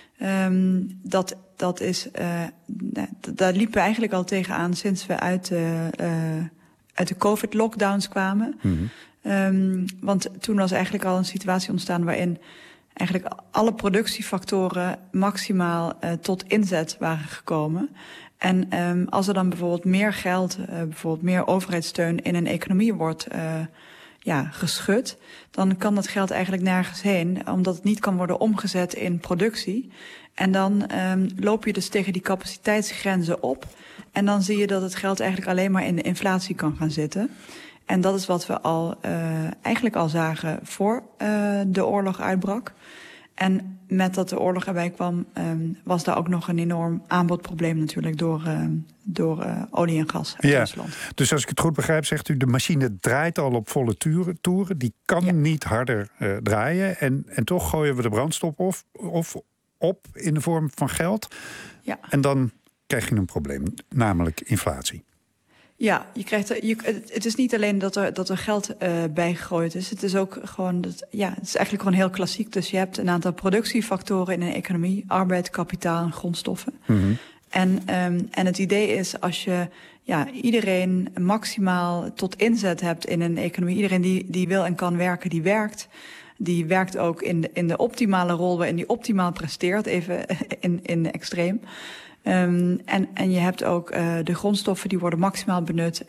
Dat is. Daar liepen we eigenlijk al tegenaan sinds we uit de COVID-lockdowns kwamen. Mm-hmm. Want toen was eigenlijk al een situatie ontstaan waarin eigenlijk alle productiefactoren maximaal tot inzet waren gekomen. En als er dan bijvoorbeeld meer geld, bijvoorbeeld meer overheidssteun in een economie wordt geschud, dan kan dat geld eigenlijk nergens heen, omdat het niet kan worden omgezet in productie. En dan loop je dus tegen die capaciteitsgrenzen op. En dan zie je dat het geld eigenlijk alleen maar in de inflatie kan gaan zitten. En dat is wat we eigenlijk al zagen voor de oorlog uitbrak. En met dat de oorlog erbij kwam, was daar ook nog een enorm aanbodprobleem natuurlijk door olie en gas uit Rusland. Dus als ik het goed begrijp, zegt u, de machine draait al op volle toeren. Die kan niet harder draaien. En toch gooien we de brandstof op in de vorm van geld. Ja. En dan krijg je een probleem, namelijk inflatie. Ja, het is niet alleen dat er geld bijgegooid is. Het is ook gewoon, het is eigenlijk gewoon heel klassiek. Dus je hebt een aantal productiefactoren in een economie: arbeid, kapitaal en grondstoffen. Mm-hmm. En het idee is, als je iedereen maximaal tot inzet hebt in een economie, iedereen die wil en kan werken, die werkt. Die werkt ook in de optimale rol waarin die optimaal presteert, even in extreem. En je hebt ook de grondstoffen die worden maximaal benut.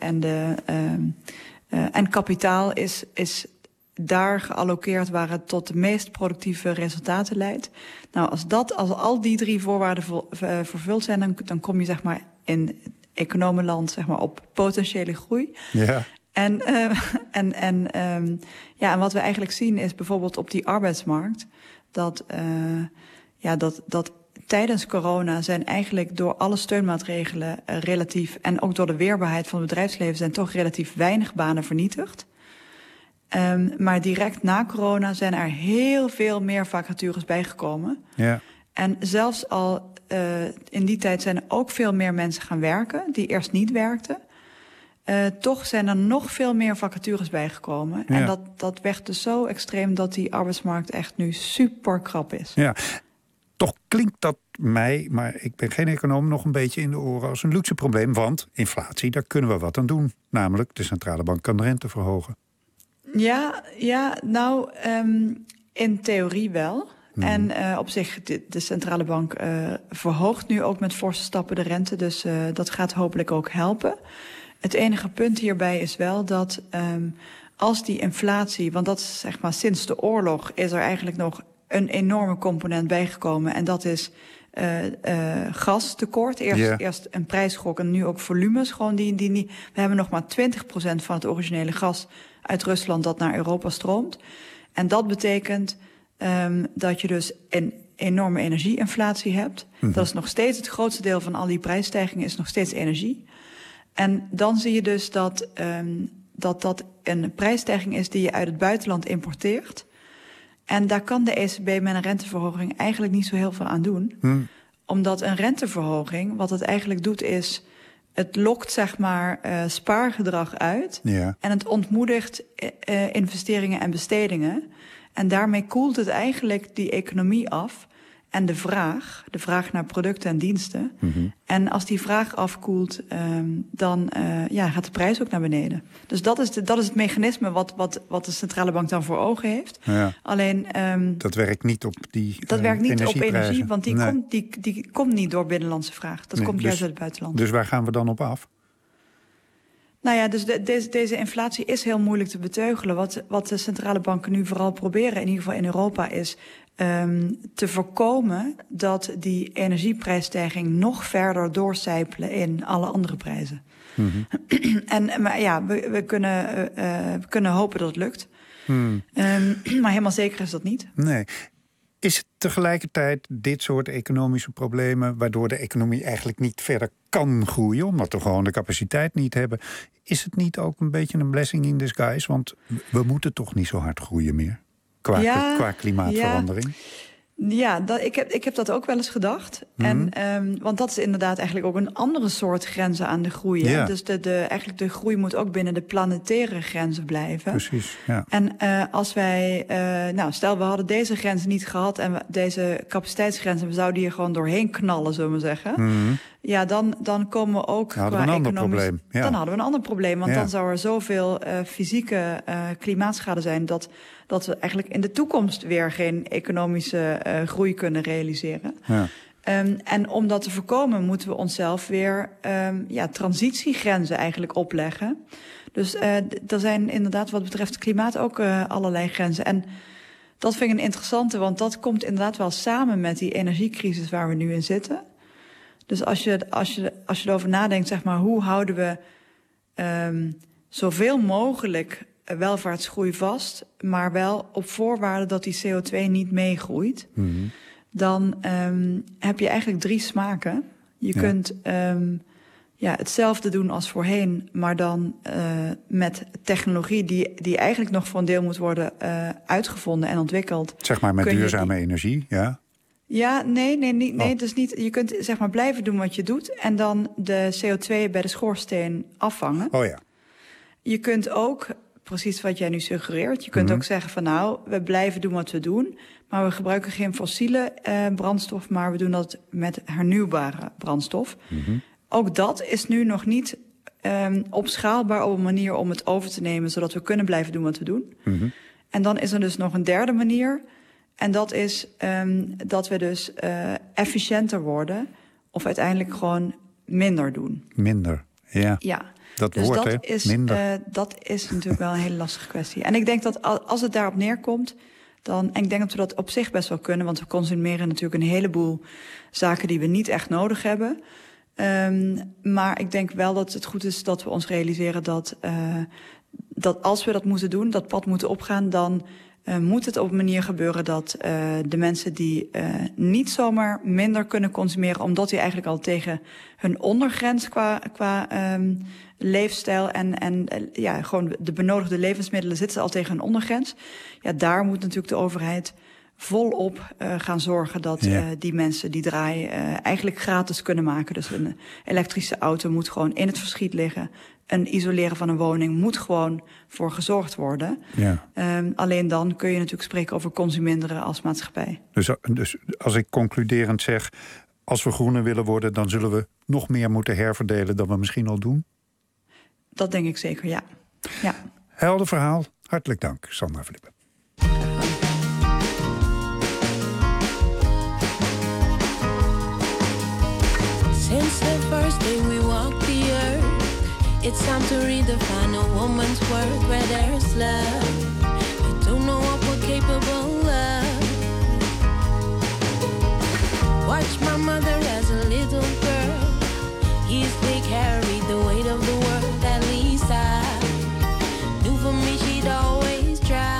En kapitaal is daar gealloceerd waar het tot de meest productieve resultaten leidt. Nou, als al die 3 voorwaarden vervuld zijn, dan kom je zeg maar in economenland zeg maar op potentiële groei. Ja. En wat we eigenlijk zien is bijvoorbeeld op die arbeidsmarkt dat tijdens corona zijn eigenlijk door alle steunmaatregelen relatief, en ook door de weerbaarheid van het bedrijfsleven, zijn toch relatief weinig banen vernietigd. Maar direct na corona zijn er heel veel meer vacatures bijgekomen. Ja. En zelfs al in die tijd zijn er ook veel meer mensen gaan werken die eerst niet werkten. Toch zijn er nog veel meer vacatures bijgekomen. Ja. En dat werd dus zo extreem dat die arbeidsmarkt echt nu super krap is. Ja. Toch klinkt dat mij, maar ik ben geen econoom, nog een beetje in de oren als een luxe probleem. Want inflatie, daar kunnen we wat aan doen. Namelijk, de centrale bank kan de rente verhogen. In theorie wel. En op zich, de centrale bank verhoogt nu ook met forse stappen de rente. Dus dat gaat hopelijk ook helpen. Het enige punt hierbij is wel dat als die inflatie, want dat is zeg maar sinds de oorlog is er eigenlijk nog een enorme component bijgekomen. En dat is gastekort. Eerst een prijsschok en nu ook volumes. Gewoon die niet. We hebben nog maar 20% van het originele gas uit Rusland dat naar Europa stroomt. En dat betekent dat je dus een enorme energieinflatie hebt. Mm-hmm. Dat is nog steeds het grootste deel van al die prijsstijgingen is nog steeds energie. En dan zie je dus dat een prijsstijging is die je uit het buitenland importeert. En daar kan de ECB met een renteverhoging eigenlijk niet zo heel veel aan doen. Omdat een renteverhoging, wat het eigenlijk doet is, het lokt zeg maar spaargedrag uit. Ja. En het ontmoedigt investeringen en bestedingen. En daarmee koelt het eigenlijk die economie af. En de vraag naar producten en diensten. Mm-hmm. En als die vraag afkoelt, dan gaat de prijs ook naar beneden. Dus dat is het mechanisme wat de centrale bank dan voor ogen heeft. Ja. Alleen dat werkt niet op die dat werkt niet op energie, want die komt niet door binnenlandse vraag. Dat komt juist uit het buitenland. Dus waar gaan we dan op af? Nou ja, dus deze inflatie is heel moeilijk te beteugelen. Wat de centrale banken nu vooral proberen, in ieder geval in Europa, is te voorkomen dat die energieprijsstijging nog verder doorcijpelen in alle andere prijzen. Mm-hmm. Maar ja, we kunnen hopen dat het lukt. Maar helemaal zeker is dat niet. Nee. Is het tegelijkertijd dit soort economische problemen, waardoor de economie eigenlijk niet verder kan groeien, omdat we gewoon de capaciteit niet hebben, is het niet ook een beetje een blessing in disguise? Want we moeten toch niet zo hard groeien meer qua klimaatverandering? Ja, ik heb dat ook wel eens gedacht. Want dat is inderdaad eigenlijk ook een andere soort grenzen aan de groei. Ja. Dus eigenlijk de groei moet ook binnen de planetaire grenzen blijven. Precies, ja. En als wij... stel, we hadden deze grens niet gehad en deze capaciteitsgrenzen, we zouden hier gewoon doorheen knallen, zullen we zeggen. Ja, dan komen we ook hadden qua we een ander economisch... probleem. Ja. Dan hadden we een ander probleem, want dan zou er zoveel fysieke klimaatschade zijn dat we eigenlijk in de toekomst weer geen economische groei kunnen realiseren. Ja. En om dat te voorkomen moeten we onszelf weer transitiegrenzen eigenlijk opleggen. Dus er zijn inderdaad wat betreft klimaat ook allerlei grenzen. En dat vind ik een interessante, want dat komt inderdaad wel samen met die energiecrisis waar we nu in zitten. Dus als je erover nadenkt, zeg maar, hoe houden we zoveel mogelijk welvaartsgroei vast, maar wel op voorwaarde dat die CO2 niet meegroeit, dan heb je eigenlijk 3 smaken. Je kunt hetzelfde doen als voorheen, maar dan met technologie die eigenlijk nog voor een deel moet worden uitgevonden en ontwikkeld. Zeg maar met duurzame energie, ja? Ja, nee. Dus niet. Je kunt zeg maar blijven doen wat je doet en dan de CO2 bij de schoorsteen afvangen. Oh ja. Je kunt ook, precies wat jij nu suggereert, je kunt ook zeggen van nou, we blijven doen wat we doen, maar we gebruiken geen fossiele brandstof, maar we doen dat met hernieuwbare brandstof. Ook dat is nu nog niet opschaalbaar op een manier om het over te nemen, zodat we kunnen blijven doen wat we doen. En dan is er dus nog een derde manier. En dat is dat we dus efficiënter worden of uiteindelijk gewoon minder doen. Minder, ja. Ja. Dat dus woord, minder. Dat is natuurlijk wel een hele lastige kwestie. En ik denk dat als het daarop neerkomt, en ik denk dat we dat op zich best wel kunnen, want we consumeren natuurlijk een heleboel zaken die we niet echt nodig hebben. Maar ik denk wel dat het goed is dat we ons realiseren dat als we dat moeten doen, dat pad moeten opgaan, dan moet het op een manier gebeuren dat de mensen die niet zomaar minder kunnen consumeren, omdat die eigenlijk al tegen hun ondergrens qua leefstijl en gewoon de benodigde levensmiddelen zitten al tegen hun ondergrens. Ja, daar moet natuurlijk de overheid volop gaan zorgen dat die mensen die draaien eigenlijk gratis kunnen maken. Dus een elektrische auto moet gewoon in het verschiet liggen. Een isoleren van een woning moet gewoon voor gezorgd worden. Ja. Alleen dan kun je natuurlijk spreken over consuminderen als maatschappij. Dus als ik concluderend zeg, als we groener willen worden, dan zullen we nog meer moeten herverdelen dan we misschien al doen? Dat denk ik zeker, ja. Helder verhaal. Hartelijk dank, Sandra Verlippen. Since the first day we walked the earth, it's time to redefine a woman's worth where there's love. We don't know what we're capable of. Watch my mother as a little girl. His big carried the weight of the world. At least I knew for me she'd always try.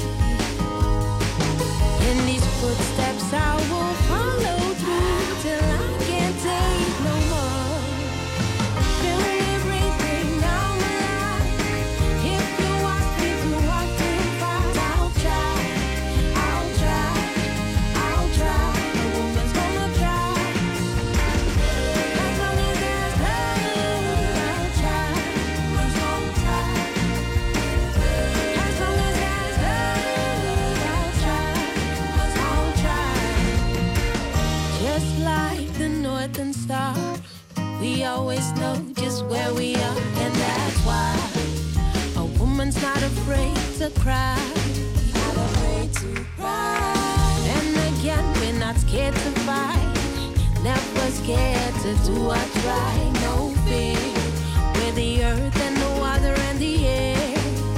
In these footsteps I will follow through till I can't take no more. Feel everything now my life. If you ask me to walk too fast, I'll try. A woman's gonna try. As long as there's love, I'll try. Woman's gonna try. As long as there's love, I'll try. I'll try. Just like the northern star, we always know just where we are, and that's why a woman's not afraid to cry. Not afraid to cry. And again, we're not scared to fight. Never scared to do what's right. No fear. We're the earth and the water and the air.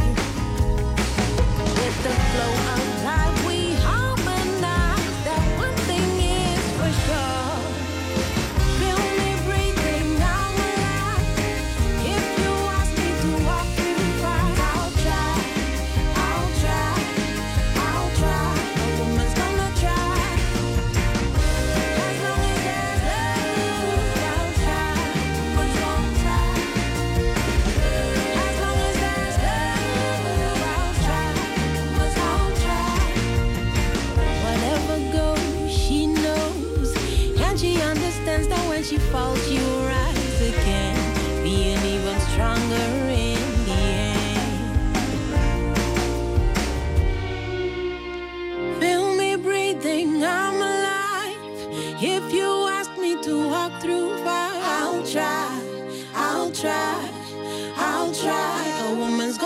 With the flow of life, we harmonize. That one thing is for sure. Feel me breathing now my life.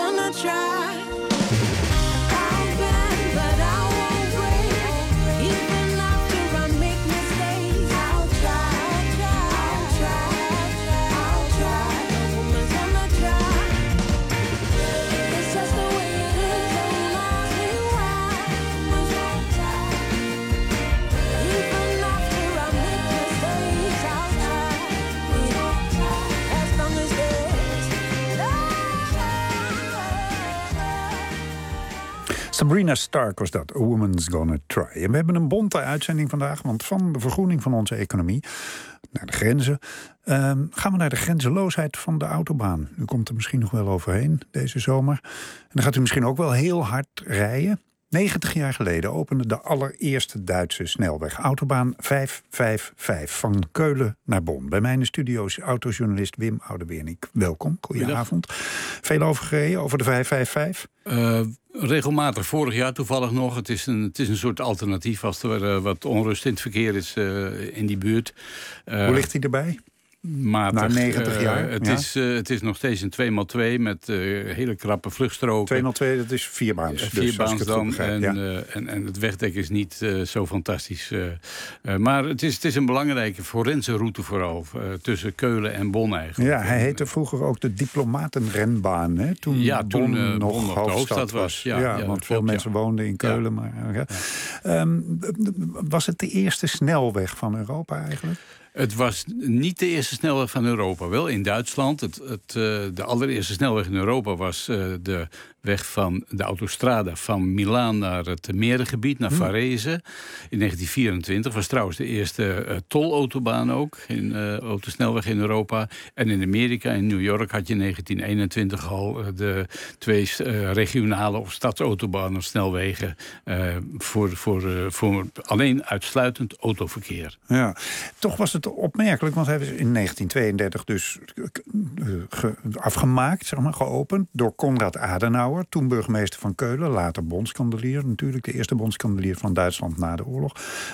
gonna try. I'll bend, but I won't break. Even after I make mistakes, I'll try. I'll try. A woman's gonna try. It's just the way it is. Don't ask me why. Even after I make mistakes, I'll try. As long as there's Sabrina Stark was dat, A Woman's Gonna Try. En we hebben een bonte uitzending vandaag, want van de vergroening van onze economie naar de grenzen gaan we naar de grenzeloosheid van de autobaan. U komt er misschien nog wel overheen deze zomer. En dan gaat u misschien ook wel heel hard rijden. 90 jaar geleden opende de allereerste Duitse snelweg, autobaan 555, van Keulen naar Bonn. Bij mij in de studio is autojournalist Wim Oudebeernink. Welkom, goedenavond. Veel over gereden, over de 555? Regelmatig, vorig jaar toevallig nog. Het is een soort alternatief als er wat onrust in het verkeer is in die buurt. Hoe ligt hij erbij? Matig. Na 90 jaar? Het is nog steeds een 2x2 met hele krappe vluchtstroken. 2x2, dat is vierbaans. Vierbaans dan. En het wegdek is niet zo fantastisch. Maar het is een belangrijke forense route vooral. Tussen Keulen en Bonn eigenlijk. Ja, hij heette vroeger ook de diplomatenrenbaan. Hè? Toen Bonn nog hoofdstad was. Ja, want veel mensen woonden in Keulen. Maar, was het de eerste snelweg van Europa eigenlijk? Het was niet de eerste snelweg van Europa. Wel in Duitsland. De allereerste snelweg in Europa was de weg van de autostrade van Milaan naar het Merengebied, naar Varese. In 1924 was trouwens de eerste tolautobaan ook. Autosnelweg in Europa. En in Amerika, in New York, had je in 1921 al de twee regionale of stadsautobahnen of snelwegen voor alleen uitsluitend autoverkeer. Ja, toch was het opmerkelijk, want hij was in 1932 dus afgemaakt, zeg maar, geopend door Konrad Adenauer, toen burgemeester van Keulen, later bondskanselier, natuurlijk de eerste bondskanselier van Duitsland na de oorlog.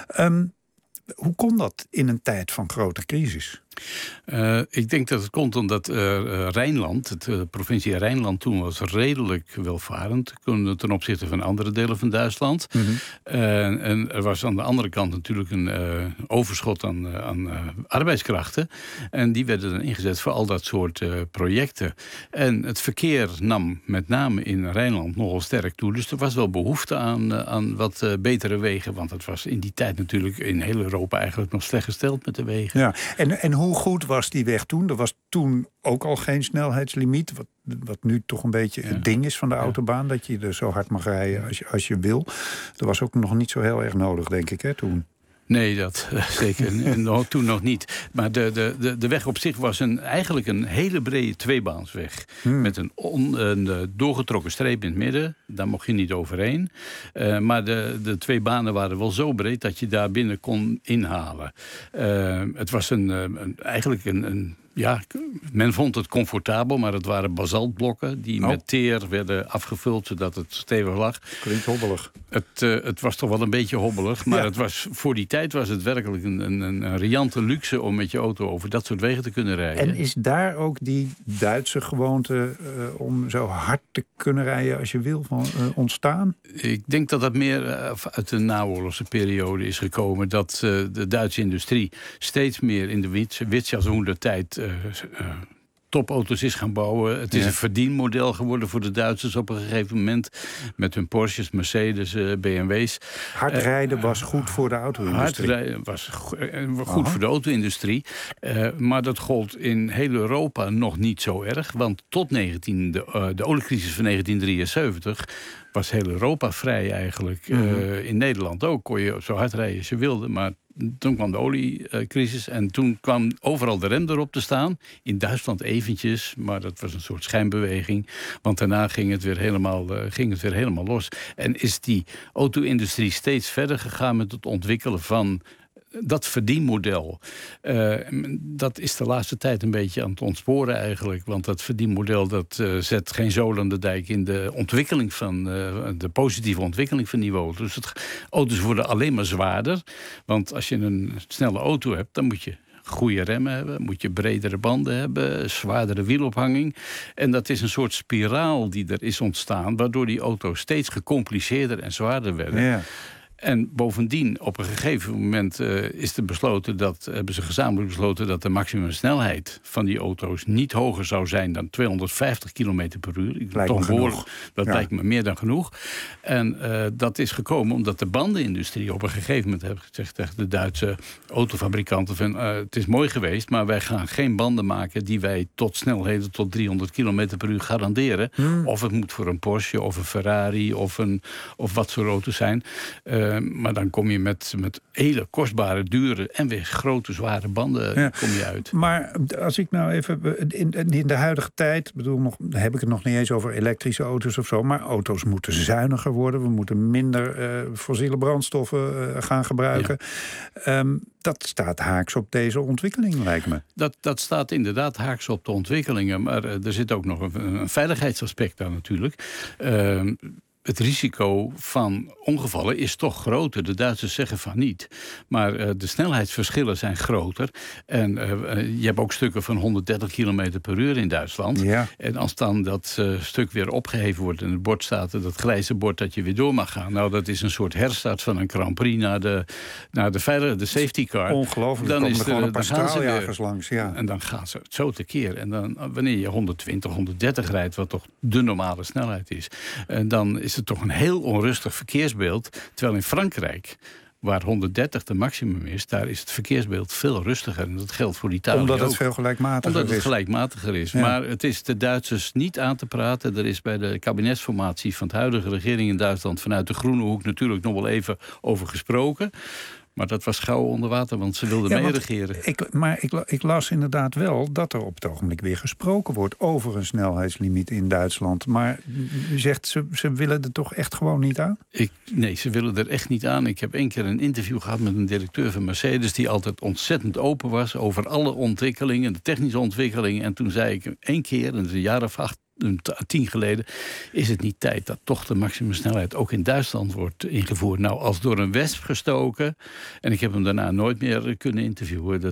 Hoe kon dat in een tijd van grote crisis? Ik denk dat het komt omdat Rijnland, de provincie Rijnland, toen was redelijk welvarend ten opzichte van andere delen van Duitsland. En er was aan de andere kant natuurlijk een overschot aan arbeidskrachten. En die werden dan ingezet voor al dat soort projecten. En het verkeer nam met name in Rijnland nogal sterk toe. Dus er was wel behoefte aan wat betere wegen. Want het was in die tijd natuurlijk in heel Europa eigenlijk nog slecht gesteld met de wegen. Ja, en hoe goed was die weg toen? Er was toen ook al geen snelheidslimiet. Wat nu toch een beetje het ding is van de autobaan. Dat je er zo hard mag rijden als je wil. Dat was ook nog niet zo heel erg nodig, denk ik, hè, toen. Nee, dat zeker. Toen nog niet. Maar de weg op zich was eigenlijk een hele brede tweebaansweg. Met een doorgetrokken streep in het midden. Daar mocht je niet overheen. Maar de twee banen waren wel zo breed dat je daar binnen kon inhalen. Het was eigenlijk een ja, men vond het comfortabel, maar het waren basaltblokken die met teer werden afgevuld, zodat het stevig lag. Klinkt hobbelig. Het was toch wel een beetje hobbelig, maar voor die tijd was het werkelijk een riante luxe om met je auto over dat soort wegen te kunnen rijden. En is daar ook die Duitse gewoonte om zo hard te kunnen rijden als je wil ontstaan? Ik denk dat dat meer uit de naoorlogse periode is gekomen. Dat de Duitse industrie steeds meer in de Wirtschaftswundertijd topauto's is gaan bouwen. Het is een verdienmodel geworden voor de Duitsers op een gegeven moment. Met hun Porsches, Mercedes, BMW's. Hard rijden was goed voor de auto-industrie. Hard rijden was goed voor de auto-industrie. Maar dat gold in heel Europa nog niet zo erg. Want tot de oliecrisis van 1973 was heel Europa vrij eigenlijk. In Nederland ook kon je zo hard rijden als je wilde. Maar toen kwam de oliecrisis en toen kwam overal de rem erop te staan. In Duitsland eventjes, maar dat was een soort schijnbeweging. Want daarna ging het weer helemaal los. En is die auto-industrie steeds verder gegaan met het ontwikkelen van dat verdienmodel. Dat is de laatste tijd een beetje aan het ontsporen eigenlijk. Want dat verdienmodel zet geen zool aan de dijk in de ontwikkeling van de positieve ontwikkeling van nieuwe auto's. Auto's worden alleen maar zwaarder. Want als je een snelle auto hebt, dan moet je goede remmen hebben, moet je bredere banden hebben, zwaardere wielophanging. En dat is een soort spiraal die er is ontstaan, waardoor die auto's steeds gecompliceerder en zwaarder werden. Ja. En bovendien, op een gegeven moment hebben ze gezamenlijk besloten dat de maximumsnelheid van die auto's niet hoger zou zijn dan 250 km per uur. Dat lijkt me meer dan genoeg. En dat is gekomen omdat de bandenindustrie op een gegeven moment heeft gezegd tegen de Duitse autofabrikanten van het is mooi geweest, maar wij gaan geen banden maken die wij tot snelheden tot 300 km per uur garanderen. Of het moet voor een Porsche of een Ferrari of wat voor auto's zijn. Maar dan kom je met hele kostbare, dure en weer grote, zware banden kom je uit. Maar als ik nou even in de huidige tijd, dan heb ik het nog niet eens over elektrische auto's of zo, maar auto's moeten zuiniger worden. We moeten minder fossiele brandstoffen gaan gebruiken. Ja. Dat staat haaks op deze ontwikkeling, lijkt me. Dat staat inderdaad haaks op de ontwikkelingen, maar er zit ook nog een veiligheidsaspect aan natuurlijk. Het risico van ongevallen is toch groter. De Duitsers zeggen van niet. Maar de snelheidsverschillen zijn groter. En je hebt ook stukken van 130 km per uur in Duitsland. Ja. En als dan dat stuk weer opgeheven wordt en het bord staat, dat grijze bord dat je weer door mag gaan. Nou, dat is een soort herstart van een Grand Prix naar de safety car. Ongelooflijk, dan komen er gewoon een paar straaljagers langs. Ja. En dan gaan ze zo tekeer. En dan, wanneer je 120, 130 rijdt, wat toch de normale snelheid is, dan is het toch een heel onrustig verkeersbeeld. Terwijl in Frankrijk, waar 130 de maximum is, daar is het verkeersbeeld veel rustiger. En dat geldt voor Italië Omdat het ook. veel gelijkmatiger is. Ja. Maar het is de Duitsers niet aan te praten. Er is bij de kabinetsformatie van de huidige regering in Duitsland vanuit de groene hoek natuurlijk nog wel even over gesproken. Maar dat was gauw onder water, want ze wilden meeregeren. Ik las inderdaad wel dat er op het ogenblik weer gesproken wordt over een snelheidslimiet in Duitsland. Maar u zegt, ze willen er toch echt gewoon niet aan? Nee, ze willen er echt niet aan. Ik heb 1 keer een interview gehad met een directeur van Mercedes die altijd ontzettend open was over alle ontwikkelingen, de technische ontwikkelingen. En toen zei ik 1 keer, dat is een jaar of 10 geleden, is het niet tijd dat toch de maximumsnelheid ook in Duitsland wordt ingevoerd. Nou, als door een wesp gestoken, en ik heb hem daarna nooit meer kunnen interviewen.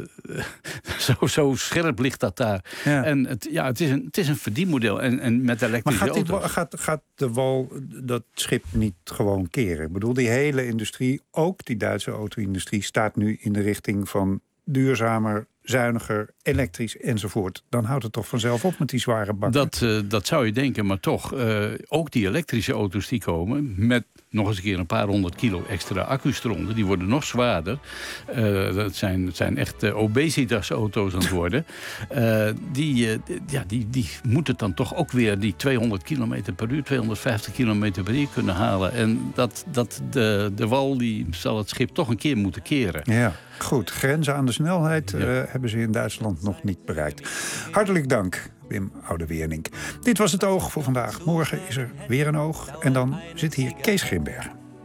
Zo scherp ligt dat daar. Ja. En het is een verdienmodel. En met elektrische auto's. Maar gaat de wal dat schip niet gewoon keren? Ik bedoel, die hele industrie, ook die Duitse auto-industrie, staat nu in de richting van duurzamer, zuiniger, elektrisch enzovoort. Dan houdt het toch vanzelf op met die zware bakken? Dat zou je denken, maar toch. Ook die elektrische auto's die komen met nog eens een keer een paar 100 kilo extra accu's eronder. Die worden nog zwaarder. Dat zijn echt obesitas-auto's aan het worden. Die moeten dan toch ook weer die 200 km per uur, 250 km per uur kunnen halen. En de wal die zal het schip toch een keer moeten keren. Ja. Goed, grenzen aan de snelheid hebben ze in Duitsland nog niet bereikt. Hartelijk dank, Wim Oude-Wernink. Dit was Het Oog voor vandaag. Morgen is er weer een oog. En dan zit hier Kees Grimberg.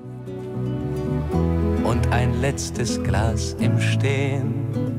En een letztes Glas im Stehen.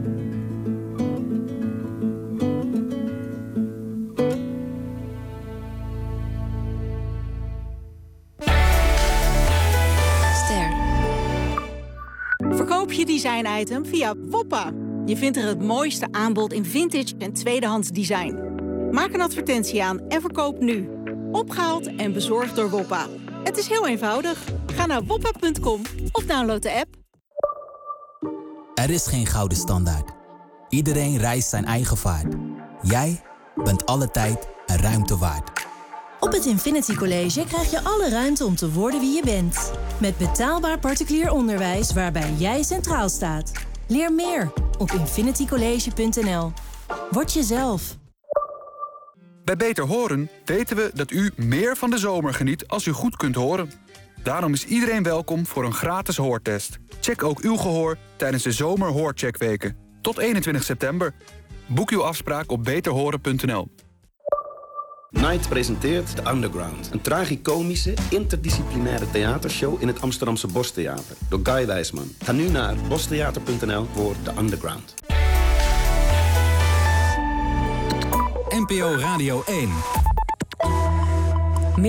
Verkoop je design-item via Woppa. Je vindt er het mooiste aanbod in vintage en tweedehands design. Maak een advertentie aan en verkoop nu. Opgehaald en bezorgd door Woppa. Het is heel eenvoudig. Ga naar woppa.com of download de app. Er is geen gouden standaard. Iedereen reist zijn eigen vaart. Jij bent alle tijd en ruimte waard. Op het Infinity College krijg je alle ruimte om te worden wie je bent. Met betaalbaar particulier onderwijs waarbij jij centraal staat. Leer meer op infinitycollege.nl. Word jezelf. Bij Beter Horen weten we dat u meer van de zomer geniet als u goed kunt horen. Daarom is iedereen welkom voor een gratis hoortest. Check ook uw gehoor tijdens de zomerhoorcheckweken. Tot 21 september. Boek uw afspraak op beterhoren.nl. Night presenteert The Underground. Een tragicomische, interdisciplinaire theatershow in het Amsterdamse Bostheater. Door Guy Wijsman. Ga nu naar bostheater.nl voor The Underground. NPO Radio 1.